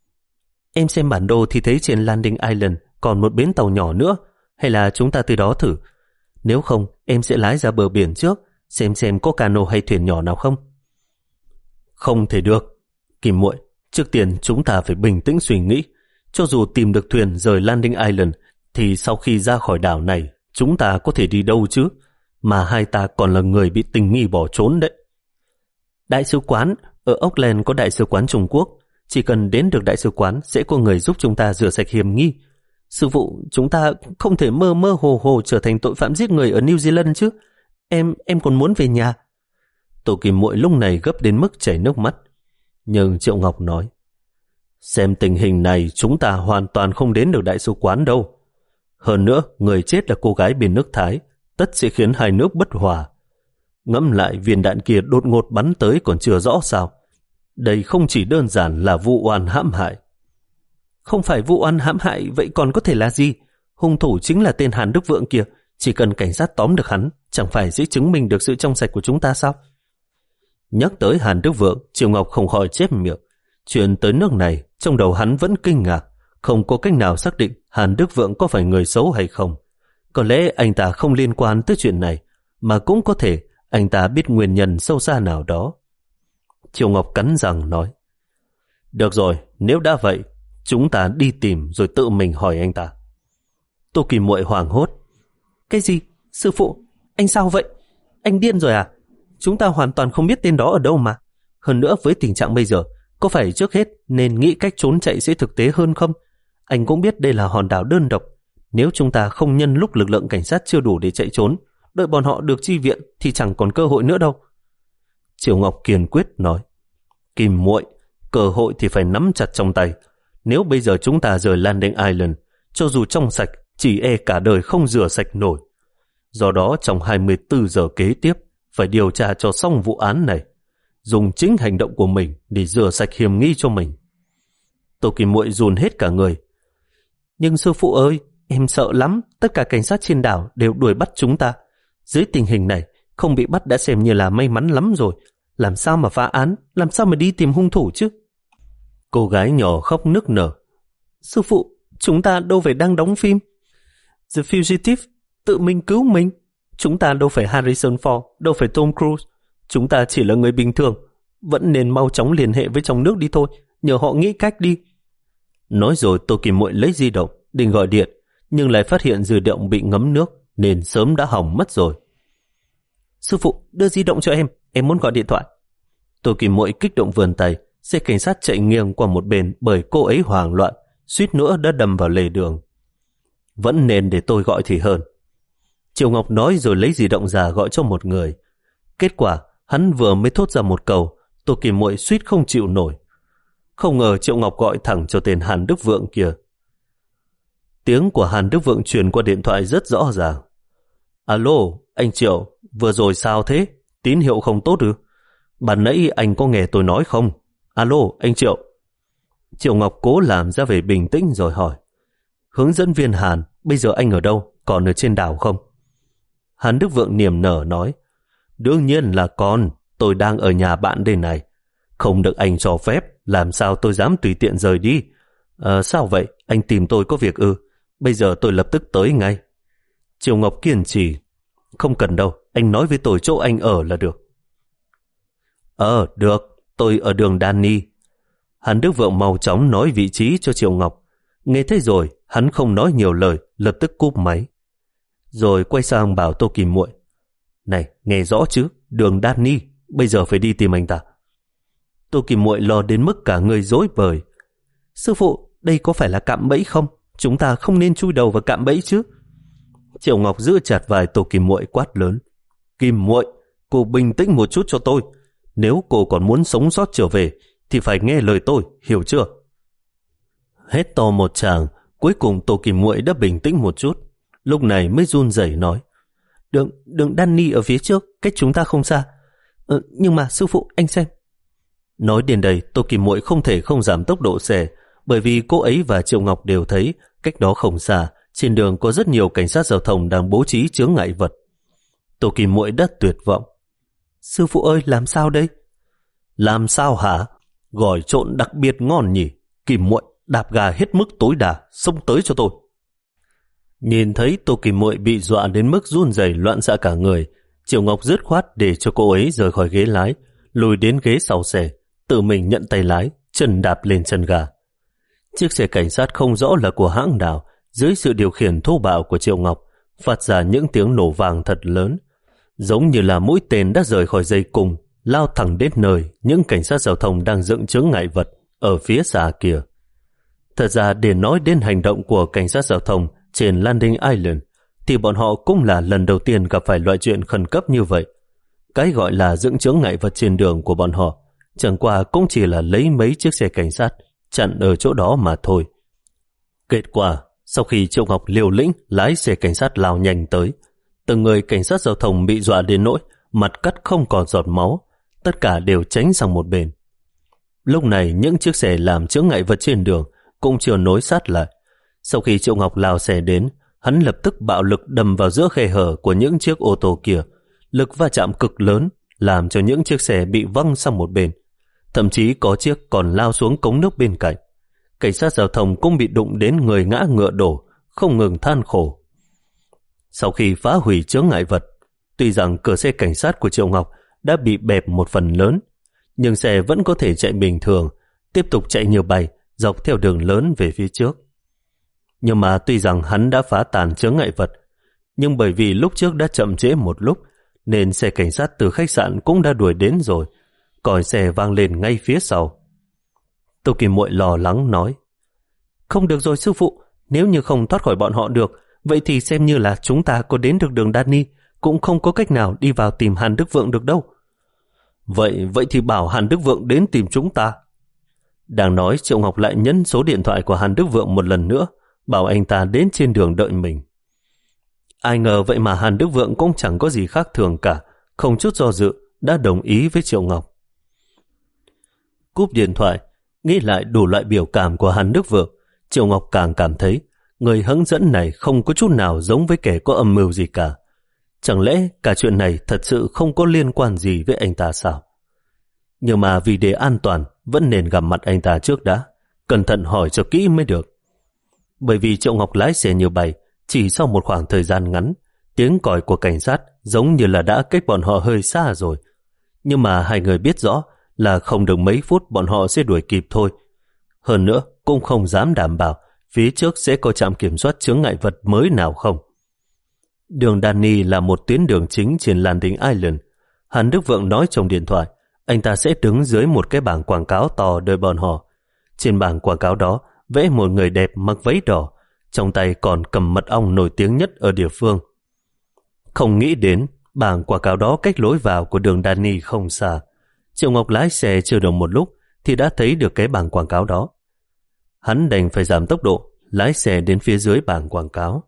Em xem bản đồ thì thấy trên Landing Island còn một bến tàu nhỏ nữa, hay là chúng ta tới đó thử? Nếu không, em sẽ lái ra bờ biển trước, xem xem có cano hay thuyền nhỏ nào không. Không thể được. Kim muội, trước tiên chúng ta phải bình tĩnh suy nghĩ. Cho dù tìm được thuyền rời Landing Island, thì sau khi ra khỏi đảo này, chúng ta có thể đi đâu chứ? Mà hai ta còn là người bị tình nghi bỏ trốn đấy. Đại sứ quán, ở Auckland có đại sứ quán Trung Quốc. Chỉ cần đến được đại sứ quán sẽ có người giúp chúng ta rửa sạch hiểm nghi. Sư phụ, chúng ta không thể mơ mơ hồ hồ trở thành tội phạm giết người ở New Zealand chứ. Em, em còn muốn về nhà. Tô Kim Muội lúc này gấp đến mức chảy nước mắt. Nhưng Triệu Ngọc nói, xem tình hình này chúng ta hoàn toàn không đến được đại sứ quán đâu. Hơn nữa, người chết là cô gái bên nước Thái, tất sẽ khiến hai nước bất hòa. Ngẫm lại viên đạn kia đột ngột bắn tới còn chưa rõ sao. Đây không chỉ đơn giản là vụ oan hãm hại. Không phải vụ oan hãm hại, vậy còn có thể là gì? Hung thủ chính là tên Hàn Đức Vượng kia. Chỉ cần cảnh sát tóm được hắn, chẳng phải sẽ chứng minh được sự trong sạch của chúng ta sao? Nhắc tới Hàn Đức Vượng, Triệu Ngọc không khỏi chép miệng. Chuyện tới nước này, trong đầu hắn vẫn kinh ngạc, không có cách nào xác định Hàn Đức Vượng có phải người xấu hay không. Có lẽ anh ta không liên quan tới chuyện này, mà cũng có thể anh ta biết nguyên nhân sâu xa nào đó. Triệu Ngọc cắn răng nói, được rồi, nếu đã vậy, chúng ta đi tìm rồi tự mình hỏi anh ta. Tô Kỳ Muội hoảng hốt, cái gì? Sư phụ, anh sao vậy? Anh điên rồi à? Chúng ta hoàn toàn không biết tên đó ở đâu mà. Hơn nữa với tình trạng bây giờ, có phải trước hết nên nghĩ cách trốn chạy sẽ thực tế hơn không? Anh cũng biết đây là hòn đảo đơn độc. Nếu chúng ta không nhân lúc lực lượng cảnh sát chưa đủ để chạy trốn, đợi bọn họ được chi viện thì chẳng còn cơ hội nữa đâu. Triệu Ngọc kiên quyết nói, Kim Muội, cơ hội thì phải nắm chặt trong tay. Nếu bây giờ chúng ta rời Landing Island, cho dù trong sạch, chỉ e cả đời không rửa sạch nổi. Do đó trong hai mươi bốn giờ kế tiếp, phải điều tra cho xong vụ án này, dùng chính hành động của mình để rửa sạch hiểm nghi cho mình. Tô Kim Muội run hết cả người. Nhưng sư phụ ơi, em sợ lắm, tất cả cảnh sát trên đảo đều đuổi bắt chúng ta. Dưới tình hình này, không bị bắt đã xem như là may mắn lắm rồi. Làm sao mà phá án, làm sao mà đi tìm hung thủ chứ? Cô gái nhỏ khóc nức nở. Sư phụ, chúng ta đâu phải đang đóng phim. The Fugitive, tự mình cứu mình. Chúng ta đâu phải Harrison Ford, đâu phải Tom Cruise. Chúng ta chỉ là người bình thường. Vẫn nên mau chóng liên hệ với trong nước đi thôi, nhờ họ nghĩ cách đi. Nói rồi Tô Kim Muội lấy di động, định gọi điện, nhưng lại phát hiện di động bị ngấm nước, nên sớm đã hỏng mất rồi. Sư phụ, đưa di động cho em, em muốn gọi điện thoại. Tô Kim Muội kích động vươn tay, xe cảnh sát chạy nghiêng qua một bên bởi cô ấy hoảng loạn, suýt nữa đã đâm vào lề đường. Vẫn nên để tôi gọi thì hơn. Triệu Ngọc nói rồi lấy di động ra gọi cho một người. Kết quả, hắn vừa mới thốt ra một câu, Tô Kim Muội suýt không chịu nổi. Không ngờ Triệu Ngọc gọi thẳng cho tên Hàn Đức Vượng kia. Tiếng của Hàn Đức Vượng truyền qua điện thoại rất rõ ràng. Alo, anh Triệu, vừa rồi sao thế? Tín hiệu không tốt ư? Ban nãy anh có nghe tôi nói không? Alo, anh Triệu. Triệu Ngọc cố làm ra vẻ bình tĩnh rồi hỏi. Hướng dẫn viên Hàn, bây giờ anh ở đâu? Còn ở trên đảo không? Hàn Đức Vượng niềm nở nói. Đương nhiên là còn, tôi đang ở nhà bạn đây này. Không được anh cho phép, làm sao tôi dám tùy tiện rời đi? À, sao vậy? Anh tìm tôi có việc ư? Bây giờ tôi lập tức tới ngay. Triệu Ngọc kiên trì. Không cần đâu, anh nói với tôi chỗ anh ở là được. Ờ, được, tôi ở đường Danny. Hàn Đức Vượng mau chóng nói vị trí cho Triệu Ngọc. Nghe thế rồi, hắn không nói nhiều lời, lập tức cúp máy. Rồi quay sang bảo Tô Kim Muội. Này, nghe rõ chứ, đường Danny, bây giờ phải đi tìm anh ta. Tô Kim Muội lo đến mức cả người rối bời. Sư phụ, đây có phải là cạm bẫy không? Chúng ta không nên chui đầu vào cạm bẫy chứ. Triệu Ngọc giữ chặt vai Tô Kim Muội quát lớn. Kim Muội, cô bình tĩnh một chút cho tôi. Nếu cô còn muốn sống sót trở về thì phải nghe lời tôi, hiểu chưa? Hết to một tràng, cuối cùng Tô Kim Muội đã bình tĩnh một chút. Lúc này mới run rẩy nói. Đường, đường Danny ở phía trước, cách chúng ta không xa. Ờ, nhưng mà sư phụ, anh xem. Nói đến đây, Tô Kim Muội không thể không giảm tốc độ xe, bởi vì cô ấy và Triệu Ngọc đều thấy cách đó không xa, trên đường có rất nhiều cảnh sát giao thông đang bố trí chướng ngại vật. Tô Kim Muội đã tuyệt vọng. Sư phụ ơi, làm sao đây? Làm sao hả? Gỏi trộn đặc biệt ngon nhỉ. Kim Muội, đạp gà hết mức tối đa, xông tới cho tôi. Nhìn thấy Tô Kim Muội bị dọa đến mức run rẩy loạn xạ cả người, Triệu Ngọc dứt khoát để cho cô ấy rời khỏi ghế lái, lùi đến ghế sau xe, tự mình nhận tay lái, chân đạp lên chân gà. Chiếc xe cảnh sát không rõ là của hãng nào, dưới sự điều khiển thô bạo của Triệu Ngọc, phát ra những tiếng nổ vang thật lớn, giống như là mũi tên đã rời khỏi dây cung, lao thẳng đến nơi những cảnh sát giao thông đang dựng chướng ngại vật ở phía xa kia. Thật ra để nói đến hành động của cảnh sát giao thông trên Landing Island, thì bọn họ cũng là lần đầu tiên gặp phải loại chuyện khẩn cấp như vậy. Cái gọi là dựng chướng ngại vật trên đường của bọn họ chẳng qua cũng chỉ là lấy mấy chiếc xe cảnh sát chặn ở chỗ đó mà thôi. Kết quả, sau khi Triệu Ngọc liều lĩnh lái xe cảnh sát lao nhanh tới, từng người cảnh sát giao thông bị dọa đến nỗi mặt cắt không còn giọt máu, tất cả đều tránh sang một bên. Lúc này những chiếc xe làm chướng ngại vật trên đường cũng chưa nối sát lại. Sau khi Triệu Ngọc lao xe đến, hắn lập tức bạo lực đâm vào giữa khe hở của những chiếc ô tô kia, lực va chạm cực lớn làm cho những chiếc xe bị văng sang một bên, thậm chí có chiếc còn lao xuống cống nước bên cạnh. Cảnh sát giao thông cũng bị đụng đến người ngã ngựa đổ, không ngừng than khổ. Sau khi phá hủy chướng ngại vật, tuy rằng cửa xe cảnh sát của Triệu Ngọc đã bị bẹp một phần lớn, nhưng xe vẫn có thể chạy bình thường, tiếp tục chạy như bay dọc theo đường lớn về phía trước. Nhưng mà tuy rằng hắn đã phá tàn chướng ngại vật, nhưng bởi vì lúc trước đã chậm trễ một lúc, nên xe cảnh sát từ khách sạn cũng đã đuổi đến rồi, còi xe vang lên ngay phía sau. Tô Kim Muội lo lắng nói, không được rồi sư phụ, nếu như không thoát khỏi bọn họ được, vậy thì xem như là chúng ta có đến được đường Đan Ni, cũng không có cách nào đi vào tìm Hàn Đức Vượng được đâu. Vậy, vậy thì bảo Hàn Đức Vượng đến tìm chúng ta. Đang nói, Triệu Ngọc lại nhấn số điện thoại của Hàn Đức Vượng một lần nữa, bảo anh ta đến trên đường đợi mình. Ai ngờ vậy mà Hàn Đức Vượng cũng chẳng có gì khác thường cả, không chút do dự đã đồng ý với Triệu Ngọc. Cúp điện thoại, nghĩ lại đủ loại biểu cảm của Hàn Đức Vượng, Triệu Ngọc càng cảm thấy người hướng dẫn này không có chút nào giống với kẻ có âm mưu gì cả. Chẳng lẽ cả chuyện này thật sự không có liên quan gì với anh ta sao? Nhưng mà vì để an toàn, vẫn nên gặp mặt anh ta trước đã, cẩn thận hỏi cho kỹ mới được. Bởi vì Triệu Ngọc lái xe như bay, chỉ sau một khoảng thời gian ngắn, tiếng còi của cảnh sát giống như là đã cách bọn họ hơi xa rồi. Nhưng mà hai người biết rõ là không được mấy phút bọn họ sẽ đuổi kịp thôi. Hơn nữa, cũng không dám đảm bảo phía trước sẽ có trạm kiểm soát chướng ngại vật mới nào không. Đường Đan Ni là một tuyến đường chính trên Landing Island. Hàn Đức Vượng nói trong điện thoại, anh ta sẽ đứng dưới một cái bảng quảng cáo to đợi bọn họ. Trên bảng quảng cáo đó vẽ một người đẹp mặc váy đỏ, trong tay còn cầm mật ong nổi tiếng nhất ở địa phương. Không nghĩ đến, bảng quảng cáo đó cách lối vào của đường Đan Ni không xa. Triệu Ngọc lái xe chưa được một lúc thì đã thấy được cái bảng quảng cáo đó. Hắn đành phải giảm tốc độ, lái xe đến phía dưới bảng quảng cáo.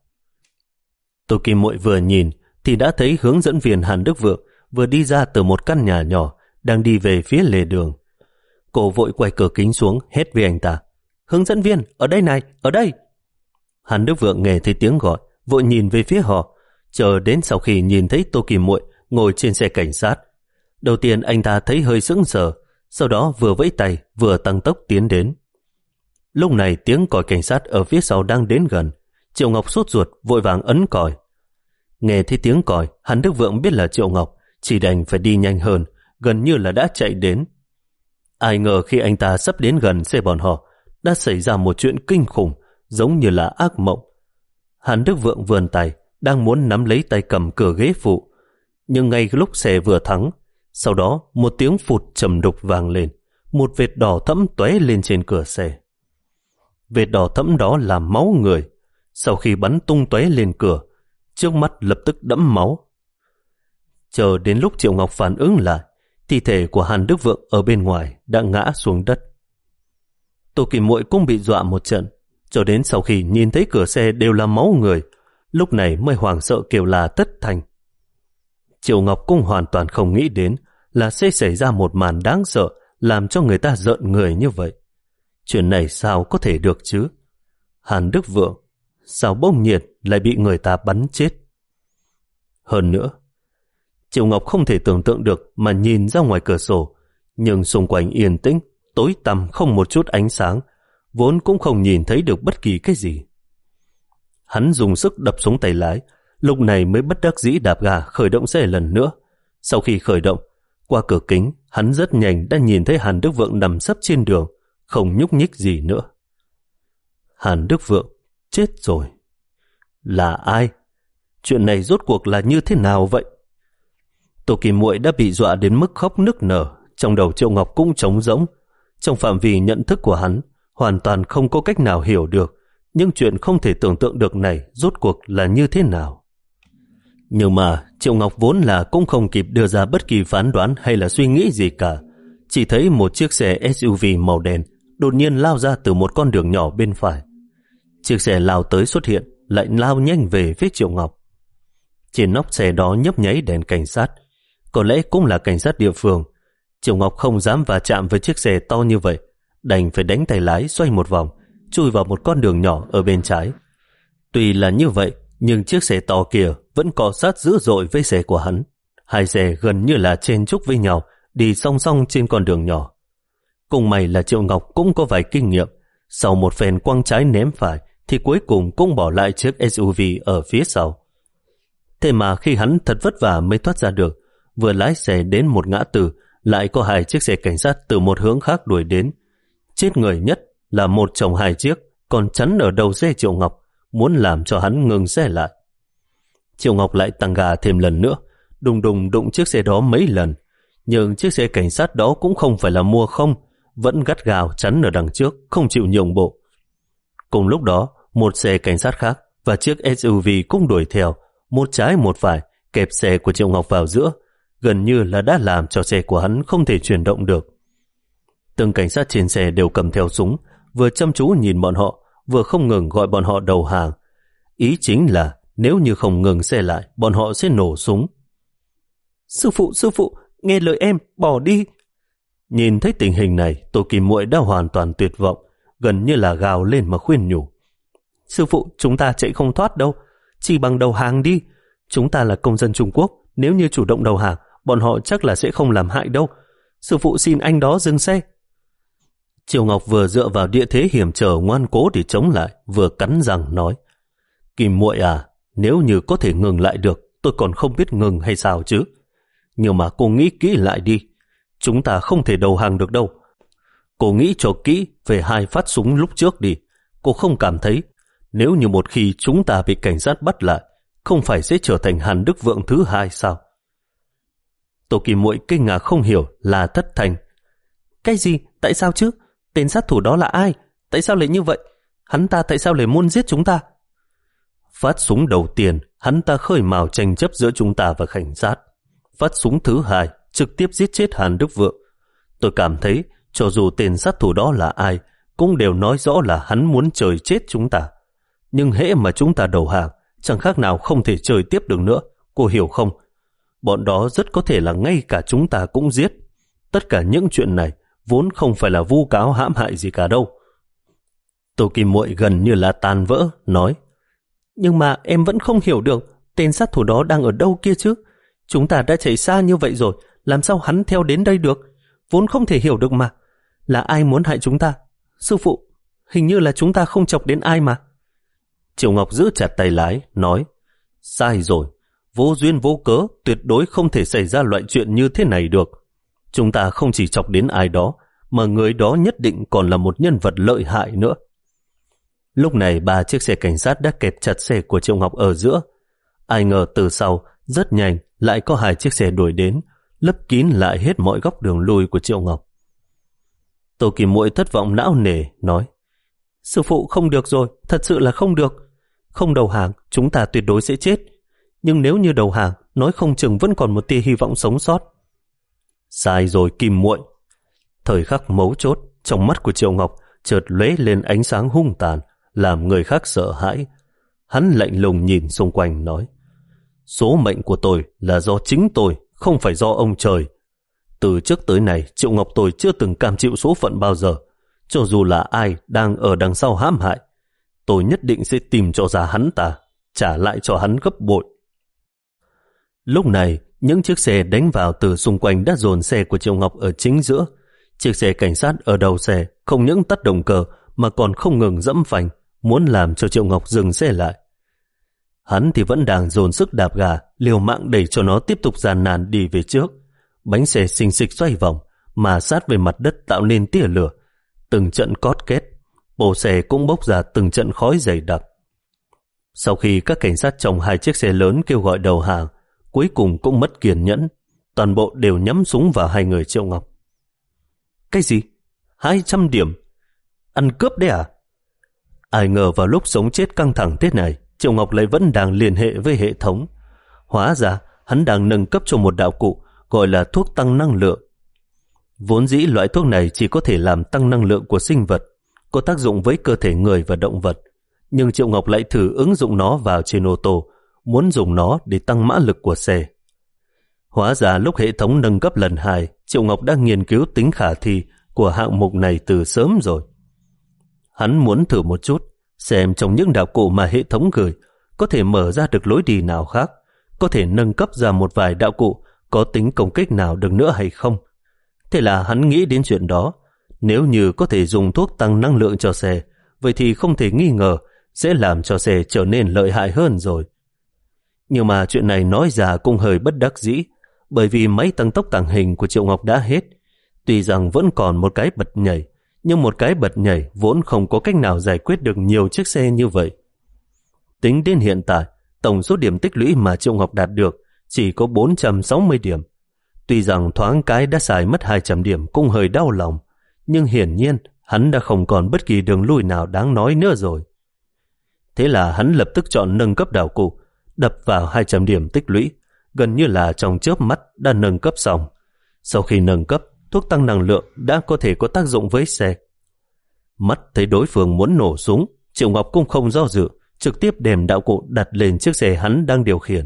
Tô Kim Muội vừa nhìn thì đã thấy hướng dẫn viên Hàn Đức Vượng vừa đi ra từ một căn nhà nhỏ, đang đi về phía lề đường. Cô vội quay cửa kính xuống, hét với anh ta, hướng dẫn viên, ở đây này, ở đây. Hàn Đức Vượng nghe thấy tiếng gọi, vội nhìn về phía họ, chờ đến sau khi nhìn thấy Tô Kim Muội ngồi trên xe cảnh sát. Đầu tiên anh ta thấy hơi sững sờ, sau đó vừa vẫy tay vừa tăng tốc tiến đến. Lúc này tiếng còi cảnh sát ở phía sau đang đến gần, Triệu Ngọc sốt ruột vội vàng ấn còi. Nghe thấy tiếng còi, Hàn Đức Vượng biết là Triệu Ngọc, chỉ đành phải đi nhanh hơn, gần như là đã chạy đến. Ai ngờ khi anh ta sắp đến gần xe bọn họ, đã xảy ra một chuyện kinh khủng, giống như là ác mộng. Hàn Đức Vượng vươn tay, đang muốn nắm lấy tay cầm cửa ghế phụ, nhưng ngay lúc xe vừa thắng, sau đó một tiếng phụt trầm đục vang lên, một vệt đỏ thẫm tóe lên trên cửa xe. Vệt đỏ thẫm đó là máu người. Sau khi bắn tung tóe lên cửa, trước mắt lập tức đẫm máu. Chờ đến lúc Triệu Ngọc phản ứng lại, thi thể của Hàn Đức Vượng ở bên ngoài đã ngã xuống đất. Tô Kim Muội cũng bị dọa một trận, cho đến sau khi nhìn thấy cửa xe đều là máu người, lúc này mới hoảng sợ kêu là thất thanh. Triệu Ngọc cũng hoàn toàn không nghĩ đến là sẽ xảy ra một màn đáng sợ làm cho người ta rợn người như vậy. Chuyện này sao có thể được chứ? Hàn Đức Vượng sao bỗng nhiên lại bị người ta bắn chết? Hơn nữa, Triệu Ngọc không thể tưởng tượng được mà nhìn ra ngoài cửa sổ, nhưng xung quanh yên tĩnh, tối tăm không một chút ánh sáng, vốn cũng không nhìn thấy được bất kỳ cái gì. Hắn dùng sức đập xuống tay lái, lúc này mới bất đắc dĩ đạp ga khởi động xe lần nữa. Sau khi khởi động, qua cửa kính, hắn rất nhanh đã nhìn thấy Hàn Đức Vượng nằm sấp trên đường, không nhúc nhích gì nữa. Hàn Đức Vượng chết rồi. Là ai? Chuyện này rốt cuộc là như thế nào vậy? Tô Kim Muội đã bị dọa đến mức khóc nức nở, trong đầu Triệu Ngọc cũng trống rỗng. Trong phạm vi nhận thức của hắn, hoàn toàn không có cách nào hiểu được những chuyện không thể tưởng tượng được này rốt cuộc là như thế nào. Nhưng mà Triệu Ngọc vốn là cũng không kịp đưa ra bất kỳ phán đoán hay là suy nghĩ gì cả. Chỉ thấy một chiếc xe ét u vê màu đen đột nhiên lao ra từ một con đường nhỏ bên phải. Chiếc xe lao tới xuất hiện, lại lao nhanh về phía Triệu Ngọc. Trên nóc xe đó nhấp nháy đèn cảnh sát, có lẽ cũng là cảnh sát địa phương. Triệu Ngọc không dám va chạm với chiếc xe to như vậy, đành phải đánh tay lái xoay một vòng, chui vào một con đường nhỏ ở bên trái. Tuy là như vậy, nhưng chiếc xe to kia vẫn cọ sát dữ dội với xe của hắn. Hai xe gần như là chen chúc với nhau, đi song song trên con đường nhỏ. Cùng may là Triệu Ngọc cũng có vài kinh nghiệm, sau một phen quăng trái ném phải thì cuối cùng cũng bỏ lại chiếc ét u vê ở phía sau. Thế mà khi hắn thật vất vả mới thoát ra được, vừa lái xe đến một ngã tư, lại có hai chiếc xe cảnh sát từ một hướng khác đuổi đến. Chết người nhất là một trong hai chiếc còn chắn ở đầu xe Triệu Ngọc, muốn làm cho hắn ngừng xe lại. Triệu Ngọc lại tăng ga thêm lần nữa, đùng đùng đụng chiếc xe đó mấy lần, nhưng chiếc xe cảnh sát đó cũng không phải là mua không, vẫn gắt gao chắn ở đằng trước, không chịu nhượng bộ. Cùng lúc đó, một xe cảnh sát khác và chiếc ét u vê cũng đuổi theo, một trái một phải, kẹp xe của Triệu Ngọc vào giữa, gần như là đã làm cho xe của hắn không thể chuyển động được. Từng cảnh sát trên xe đều cầm theo súng, vừa chăm chú nhìn bọn họ, vừa không ngừng gọi bọn họ đầu hàng. Ý chính là nếu như không ngừng xe lại, bọn họ sẽ nổ súng. Sư phụ, sư phụ, nghe lời em, bỏ đi. Nhìn thấy tình hình này, Tô Kim Muội đã hoàn toàn tuyệt vọng, gần như là gào lên mà khuyên nhủ. Sư phụ, chúng ta chạy không thoát đâu, chỉ bằng đầu hàng đi. Chúng ta là công dân Trung Quốc, nếu như chủ động đầu hàng, bọn họ chắc là sẽ không làm hại đâu. Sư phụ xin anh đó dừng xe. Triệu Ngọc vừa dựa vào địa thế hiểm trở ngoan cố để chống lại, vừa cắn răng nói. Kim Muội à, nếu như có thể ngừng lại được, tôi còn không biết ngừng hay sao chứ. Nhưng mà cô nghĩ kỹ lại đi, chúng ta không thể đầu hàng được đâu. Cô nghĩ cho kỹ về hai phát súng lúc trước đi. Cô không cảm thấy nếu như một khi chúng ta bị cảnh sát bắt lại, không phải sẽ trở thành Hàn Đức Vượng thứ hai sao? Tô Kim Muội kinh ngạc không hiểu, là thất thanh. Cái gì? Tại sao chứ? Tên sát thủ đó là ai? Tại sao lại như vậy? Hắn ta tại sao lại muốn giết chúng ta? Phát súng đầu tiên, hắn ta khơi mào tranh chấp giữa chúng ta và cảnh sát. Phát súng thứ hai, trực tiếp giết chết Hàn Đức Vượng. Tôi cảm thấy, cho dù tên sát thủ đó là ai, cũng đều nói rõ là hắn muốn chơi chết chúng ta. Nhưng hễ mà chúng ta đầu hàng, chẳng khác nào không thể chơi tiếp được nữa. Cô hiểu không? Bọn đó rất có thể là ngay cả chúng ta cũng giết. Tất cả những chuyện này vốn không phải là vu cáo hãm hại gì cả đâu. Tô Kim Muội gần như là tan vỡ, nói. Nhưng mà em vẫn không hiểu được tên sát thủ đó đang ở đâu kia chứ. Chúng ta đã chạy xa như vậy rồi, làm sao hắn theo đến đây được? Vốn không thể hiểu được mà. Là ai muốn hại chúng ta? Sư phụ, hình như là chúng ta không chọc đến ai mà. Triệu Ngọc giữ chặt tay lái, nói. Sai rồi, vô duyên vô cớ, tuyệt đối không thể xảy ra loại chuyện như thế này được. Chúng ta không chỉ chọc đến ai đó, mà người đó nhất định còn là một nhân vật lợi hại nữa. Lúc này ba chiếc xe cảnh sát đã kẹp chặt xe của Triệu Ngọc ở giữa. Ai ngờ từ sau, rất nhanh, lại có hai chiếc xe đuổi đến, lấp kín lại hết mọi góc đường lui của Triệu Ngọc. Tô Kim Muội thất vọng não nề, nói. Sư phụ, không được rồi, thật sự là không được. Không đầu hàng, chúng ta tuyệt đối sẽ chết. Nhưng nếu như đầu hàng, nói không chừng vẫn còn một tia hy vọng sống sót. Sai rồi Kim Muội. Thời khắc mấu chốt, trong mắt của Triệu Ngọc chợt lóe lên ánh sáng hung tàn, làm người khác sợ hãi. Hắn lạnh lùng nhìn xung quanh, nói. Số mệnh của tôi là do chính tôi, không phải do ông trời. Từ trước tới nay, Triệu Ngọc tôi chưa từng cam chịu số phận bao giờ. Cho dù là ai đang ở đằng sau hãm hại, tôi nhất định sẽ tìm cho ra hắn ta, trả lại cho hắn gấp bội. Lúc này, những chiếc xe đánh vào từ xung quanh đã dồn xe của Triệu Ngọc ở chính giữa. Chiếc xe cảnh sát ở đầu xe không những tắt động cơ mà còn không ngừng dẫm phanh, muốn làm cho Triệu Ngọc dừng xe lại. Hắn thì vẫn đang dồn sức đạp gà, liều mạng đẩy cho nó tiếp tục gian nan đi về trước. Bánh xe xình xịch xoay vòng, mà sát về mặt đất tạo nên tia lửa. Từng trận cót két, bộ xe cũng bốc ra từng trận khói dày đặc. Sau khi các cảnh sát trong hai chiếc xe lớn kêu gọi đầu hàng, cuối cùng cũng mất kiên nhẫn, toàn bộ đều nhắm súng vào hai người Triệu Ngọc. Cái gì? Hai trăm điểm? Ăn cướp đấy à? Ai ngờ vào lúc sống chết căng thẳng thế này, Triệu Ngọc lại vẫn đang liên hệ với hệ thống. Hóa ra hắn đang nâng cấp cho một đạo cụ gọi là thuốc tăng năng lượng. Vốn dĩ loại thuốc này chỉ có thể làm tăng năng lượng của sinh vật, có tác dụng với cơ thể người và động vật. Nhưng Triệu Ngọc lại thử ứng dụng nó vào trên ô tô, muốn dùng nó để tăng mã lực của xe. Hóa ra lúc hệ thống nâng cấp lần hai, Triệu Ngọc đã nghiên cứu tính khả thi của hạng mục này từ sớm rồi. Hắn muốn thử một chút, xem trong những đạo cụ mà hệ thống gửi có thể mở ra được lối đi nào khác, có thể nâng cấp ra một vài đạo cụ có tính công kích nào được nữa hay không. Thế là hắn nghĩ đến chuyện đó. Nếu như có thể dùng thuốc tăng năng lượng cho xe, vậy thì không thể nghi ngờ sẽ làm cho xe trở nên lợi hại hơn rồi. Nhưng mà chuyện này nói ra cũng hơi bất đắc dĩ, bởi vì máy tăng tốc tàng hình của Triệu Ngọc đã hết. Tuy rằng vẫn còn một cái bật nhảy, nhưng một cái bật nhảy vốn không có cách nào giải quyết được nhiều chiếc xe như vậy. Tính đến hiện tại, tổng số điểm tích lũy mà Triệu Ngọc đạt được chỉ có bốn trăm sáu mươi điểm. Tuy rằng thoáng cái đã xài mất hai trăm điểm cũng hơi đau lòng, nhưng hiển nhiên hắn đã không còn bất kỳ đường lui nào đáng nói nữa rồi. Thế là hắn lập tức chọn nâng cấp đạo cụ, đập vào hai trăm điểm tích lũy, gần như là trong chớp mắt đã nâng cấp xong. Sau khi nâng cấp, thuốc tăng năng lượng đã có thể có tác dụng với xe. Mắt thấy đối phương muốn nổ súng, Triệu Ngọc cũng không do dự, trực tiếp đem đạo cụ đặt lên chiếc xe hắn đang điều khiển.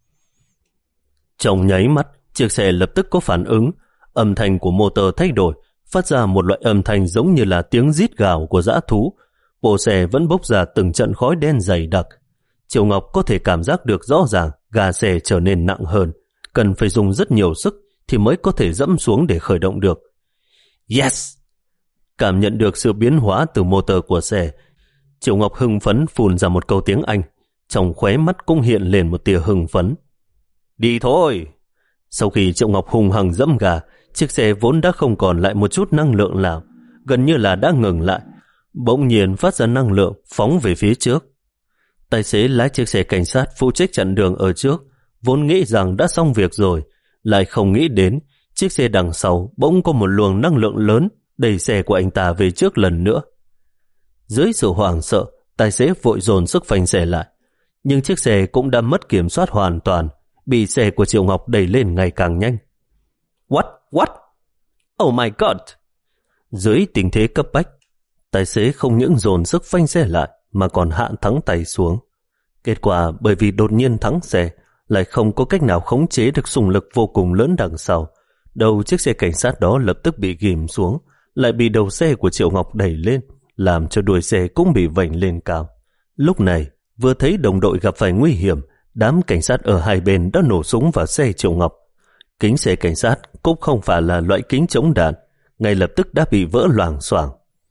Trong nháy mắt, chiếc xe lập tức có phản ứng, âm thanh của motor thay đổi, phát ra một loại âm thanh giống như là tiếng rít gào của dã thú. Bộ xe vẫn bốc ra từng trận khói đen dày đặc. Triệu Ngọc có thể cảm giác được rõ ràng ga xe trở nên nặng hơn, cần phải dùng rất nhiều sức thì mới có thể dẫm xuống để khởi động được. Yes! Cảm nhận được sự biến hóa từ motor của xe, Triệu Ngọc hưng phấn phun ra một câu tiếng Anh, trong khóe mắt cũng hiện lên một tia hưng phấn. Đi thôi! Sau khi Triệu Ngọc hùng hăng dẫm gà, chiếc xe vốn đã không còn lại một chút năng lượng nào, gần như là đã ngừng lại, bỗng nhiên phát ra năng lượng phóng về phía trước. Tài xế lái chiếc xe cảnh sát phụ trách chặn đường ở trước, vốn nghĩ rằng đã xong việc rồi, lại không nghĩ đến chiếc xe đằng sau bỗng có một luồng năng lượng lớn đẩy xe của anh ta về trước lần nữa. Dưới sự hoảng sợ, tài xế vội dồn sức phanh xe lại, nhưng chiếc xe cũng đã mất kiểm soát hoàn toàn, bị xe của Triệu Ngọc đẩy lên ngày càng nhanh. What? What? Oh my God! Dưới tình thế cấp bách, tài xế không những dồn sức phanh xe lại mà còn hạ thắng tay xuống. Kết quả bởi vì đột nhiên thắng xe, lại không có cách nào khống chế được xung lực vô cùng lớn đằng sau. Đầu chiếc xe cảnh sát đó lập tức bị ghìm xuống, lại bị đầu xe của Triệu Ngọc đẩy lên, làm cho đuôi xe cũng bị vành lên cao. Lúc này, vừa thấy đồng đội gặp phải nguy hiểm, đám cảnh sát ở hai bên đã nổ súng vào xe Triệu Ngọc. Kính xe cảnh sát cũng không phải là loại kính chống đạn, ngay lập tức đã bị vỡ loảng xoảng.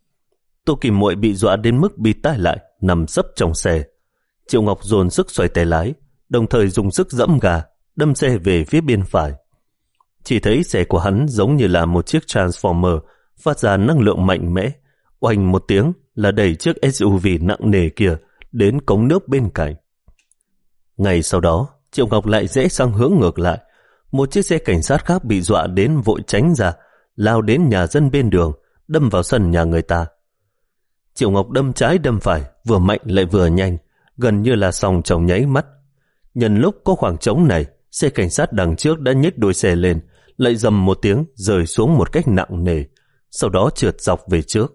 Tô Kim Muội bị dọa đến mức bị tai lại, nằm sấp trong xe. Triệu Ngọc dồn sức xoay tay lái, đồng thời dùng sức dẫm ga, đâm xe về phía bên phải. Chỉ thấy xe của hắn giống như là một chiếc Transformer phát ra năng lượng mạnh mẽ, oanh một tiếng là đẩy chiếc ét u vê nặng nề kia đến cống nước bên cạnh. Ngay sau đó, Triệu Ngọc lại rẽ sang hướng ngược lại. Một chiếc xe cảnh sát khác bị dọa đến vội tránh ra, lao đến nhà dân bên đường, đâm vào sân nhà người ta. Triệu Ngọc đâm trái đâm phải, vừa mạnh lại vừa nhanh, gần như là xong trong nháy mắt. Nhân lúc có khoảng trống này, xe cảnh sát đằng trước đã nhích đuôi xe lên, lại dầm một tiếng rơi xuống một cách nặng nề, sau đó trượt dọc về trước.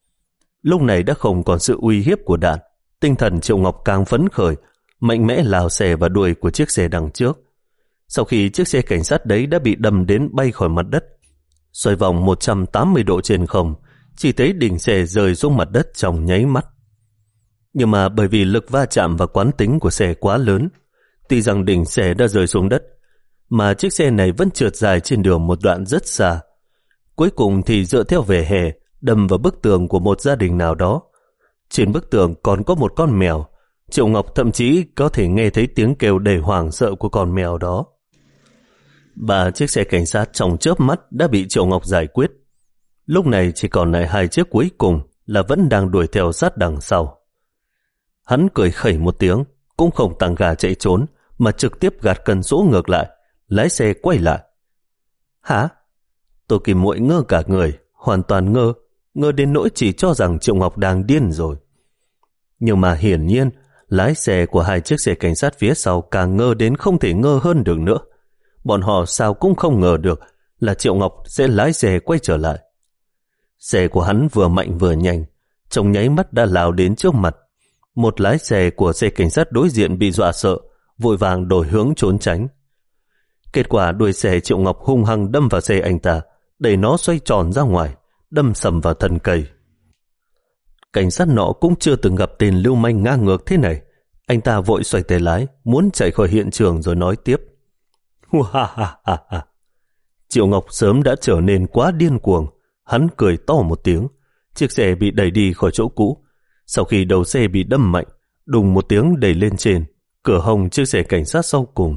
Lúc này đã không còn sự uy hiếp của đạn, tinh thần Triệu Ngọc càng phấn khởi, mạnh mẽ lao xe vào đuôi của chiếc xe đằng trước. Sau khi chiếc xe cảnh sát đấy đã bị đâm đến bay khỏi mặt đất, xoay vòng một trăm tám mươi độ trên không, chỉ thấy đỉnh xe rơi xuống mặt đất trong nháy mắt. Nhưng mà bởi vì lực va chạm và quán tính của xe quá lớn, tuy rằng đỉnh xe đã rơi xuống đất, mà chiếc xe này vẫn trượt dài trên đường một đoạn rất xa. Cuối cùng thì dựa theo vỉa hè, đâm vào bức tường của một gia đình nào đó. Trên bức tường còn có một con mèo. Triệu Ngọc thậm chí có thể nghe thấy tiếng kêu đầy hoảng sợ của con mèo đó. Ba chiếc xe cảnh sát trong chớp mắt đã bị Triệu Ngọc giải quyết. Lúc này chỉ còn lại hai chiếc cuối cùng là vẫn đang đuổi theo sát đằng sau. Hắn cười khẩy một tiếng, cũng không tăng ga chạy trốn, mà trực tiếp gạt cần số ngược lại, lái xe quay lại. Hả? Tô Kim Muội ngơ cả người, hoàn toàn ngơ, ngơ đến nỗi chỉ cho rằng Triệu Ngọc đang điên rồi. Nhưng mà hiển nhiên, lái xe của hai chiếc xe cảnh sát phía sau càng ngơ đến không thể ngơ hơn được nữa. Bọn họ sao cũng không ngờ được là Triệu Ngọc sẽ lái xe quay trở lại. Xe của hắn vừa mạnh vừa nhanh, trong nháy mắt đã lao đến trước mặt. Một lái xe của xe cảnh sát đối diện bị dọa sợ, vội vàng đổi hướng trốn tránh. Kết quả đuôi xe Triệu Ngọc hung hăng đâm vào xe anh ta, đẩy nó xoay tròn ra ngoài, đâm sầm vào thân cây. Cảnh sát nọ cũng chưa từng gặp tên lưu manh ngang ngược thế này. Anh ta vội xoay tay lái, muốn chạy khỏi hiện trường rồi nói tiếp. Ha ha ha ha. Triệu Ngọc sớm đã trở nên quá điên cuồng. Hắn cười to một tiếng. Chiếc xe bị đẩy đi khỏi chỗ cũ. Sau khi đầu xe bị đâm mạnh, đùng một tiếng đẩy lên trên, cửa hông chiếc xe cảnh sát sau cùng.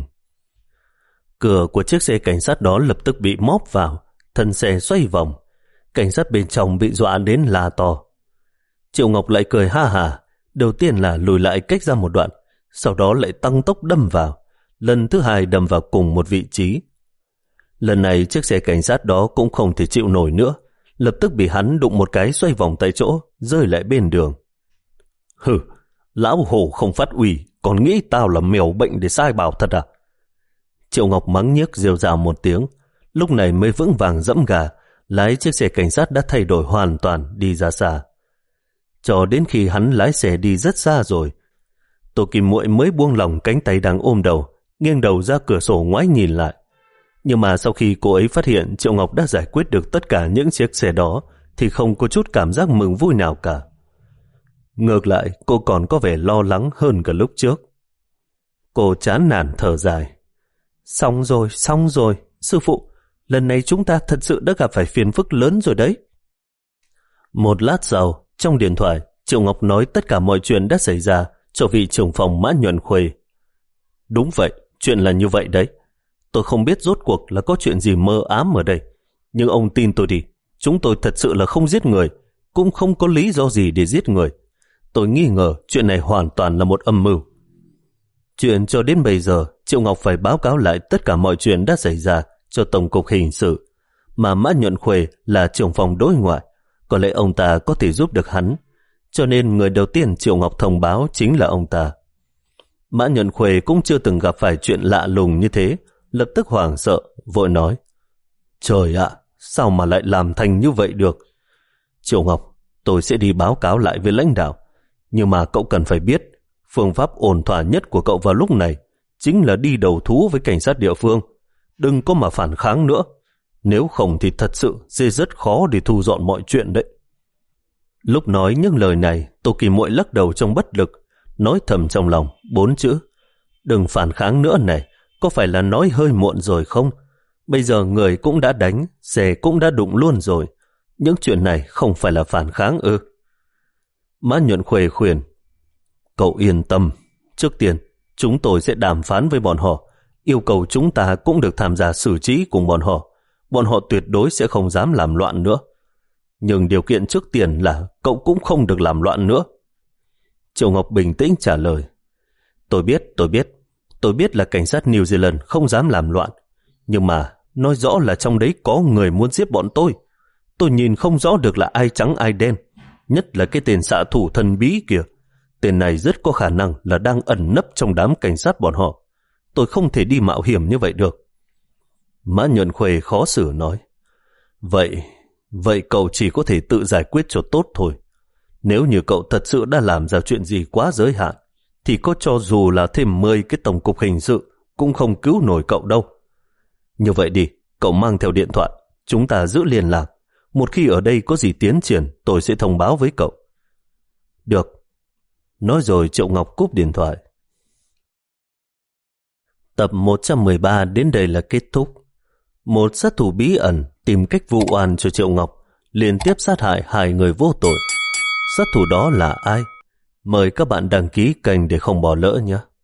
Cửa của chiếc xe cảnh sát đó lập tức bị móp vào, thân xe xoay vòng. Cảnh sát bên trong bị dọa đến la to. Triệu Ngọc lại cười ha hả, đầu tiên là lùi lại cách ra một đoạn, sau đó lại tăng tốc đâm vào, lần thứ hai đâm vào cùng một vị trí. Lần này chiếc xe cảnh sát đó cũng không thể chịu nổi nữa, lập tức bị hắn đụng một cái xoay vòng tại chỗ, rơi lại bên đường. Hừ, lão hổ không phát ủy, còn nghĩ tao là mèo bệnh để sai bảo thật à? Triệu Ngọc mắng nhiếc rêu rao một tiếng, lúc này mới vững vàng dẫm gà, lái chiếc xe cảnh sát đã thay đổi hoàn toàn đi ra xa. Cho đến khi hắn lái xe đi rất xa rồi, Tô Kim Muội mới buông lỏng cánh tay đang ôm đầu, nghiêng đầu ra cửa sổ ngoái nhìn lại. Nhưng mà sau khi cô ấy phát hiện Triệu Ngọc đã giải quyết được tất cả những chiếc xe đó, thì không có chút cảm giác mừng vui nào cả. Ngược lại, cô còn có vẻ lo lắng hơn cả lúc trước. Cô chán nản thở dài. Xong rồi, xong rồi, sư phụ, lần này chúng ta thật sự đã gặp phải phiền phức lớn rồi đấy. Một lát sau, trong điện thoại, Triệu Ngọc nói tất cả mọi chuyện đã xảy ra cho vị trưởng phòng Mã Nhuận Khuê. Đúng vậy, chuyện là như vậy đấy. Tôi không biết rốt cuộc là có chuyện gì mơ ám ở đây. Nhưng ông tin tôi đi, chúng tôi thật sự là không giết người, cũng không có lý do gì để giết người. Tôi nghi ngờ chuyện này hoàn toàn là một âm mưu. Chuyện cho đến bây giờ, Triệu Ngọc phải báo cáo lại tất cả mọi chuyện đã xảy ra cho Tổng cục Hình sự, mà Mã Nhuận Khuê là trưởng phòng đối ngoại, có lẽ ông ta có thể giúp được hắn, cho nên người đầu tiên Triệu Ngọc thông báo chính là ông ta. Mã Nhuận Khuê cũng chưa từng gặp phải chuyện lạ lùng như thế, lập tức hoảng sợ, vội nói: Trời ạ, sao mà lại làm thành như vậy được? Triệu Ngọc, tôi sẽ đi báo cáo lại với lãnh đạo, nhưng mà cậu cần phải biết, phương pháp ổn thỏa nhất của cậu vào lúc này chính là đi đầu thú với cảnh sát địa phương. Đừng có mà phản kháng nữa, nếu không thì thật sự sẽ rất khó để thu dọn mọi chuyện đấy. Lúc nói những lời này, Tô Kỳ Muội lắc đầu trong bất lực, nói thầm trong lòng bốn chữ: đừng phản kháng nữa này, có phải là nói hơi muộn rồi không? Bây giờ người cũng đã đánh, xe cũng đã đụng luôn rồi, những chuyện này không phải là phản kháng ư? Mã Nhuận Khuê khuyên: Cậu yên tâm, trước tiên chúng tôi sẽ đàm phán với bọn họ, yêu cầu chúng ta cũng được tham gia xử trí cùng bọn họ. Bọn họ tuyệt đối sẽ không dám làm loạn nữa. Nhưng điều kiện trước tiên là cậu cũng không được làm loạn nữa. Triệu Ngọc bình tĩnh trả lời: Tôi biết, tôi biết. Tôi biết là cảnh sát New Zealand không dám làm loạn. Nhưng mà nói rõ là trong đấy có người muốn giết bọn tôi. Tôi nhìn không rõ được là ai trắng ai đen. Nhất là cái tên xạ thủ thần bí kìa. Tên này rất có khả năng là đang ẩn nấp trong đám cảnh sát bọn họ. Tôi không thể đi mạo hiểm như vậy được. Mã Nhuận Khuê khó xử nói: Vậy, vậy cậu chỉ có thể tự giải quyết cho tốt thôi. Nếu như cậu thật sự đã làm ra chuyện gì quá giới hạn, thì có cho dù là thêm mười cái tổng cục hình sự cũng không cứu nổi cậu đâu. Như vậy đi, cậu mang theo điện thoại, chúng ta giữ liên lạc. Một khi ở đây có gì tiến triển, tôi sẽ thông báo với cậu. Được. Nói rồi Triệu Ngọc cúp điện thoại. Tập một trăm mười ba đến đây là kết thúc. Một sát thủ bí ẩn tìm cách vu oan cho Triệu Ngọc, liên tiếp sát hại hai người vô tội. Sát thủ đó là ai? Mời các bạn đăng ký kênh để không bỏ lỡ nhé.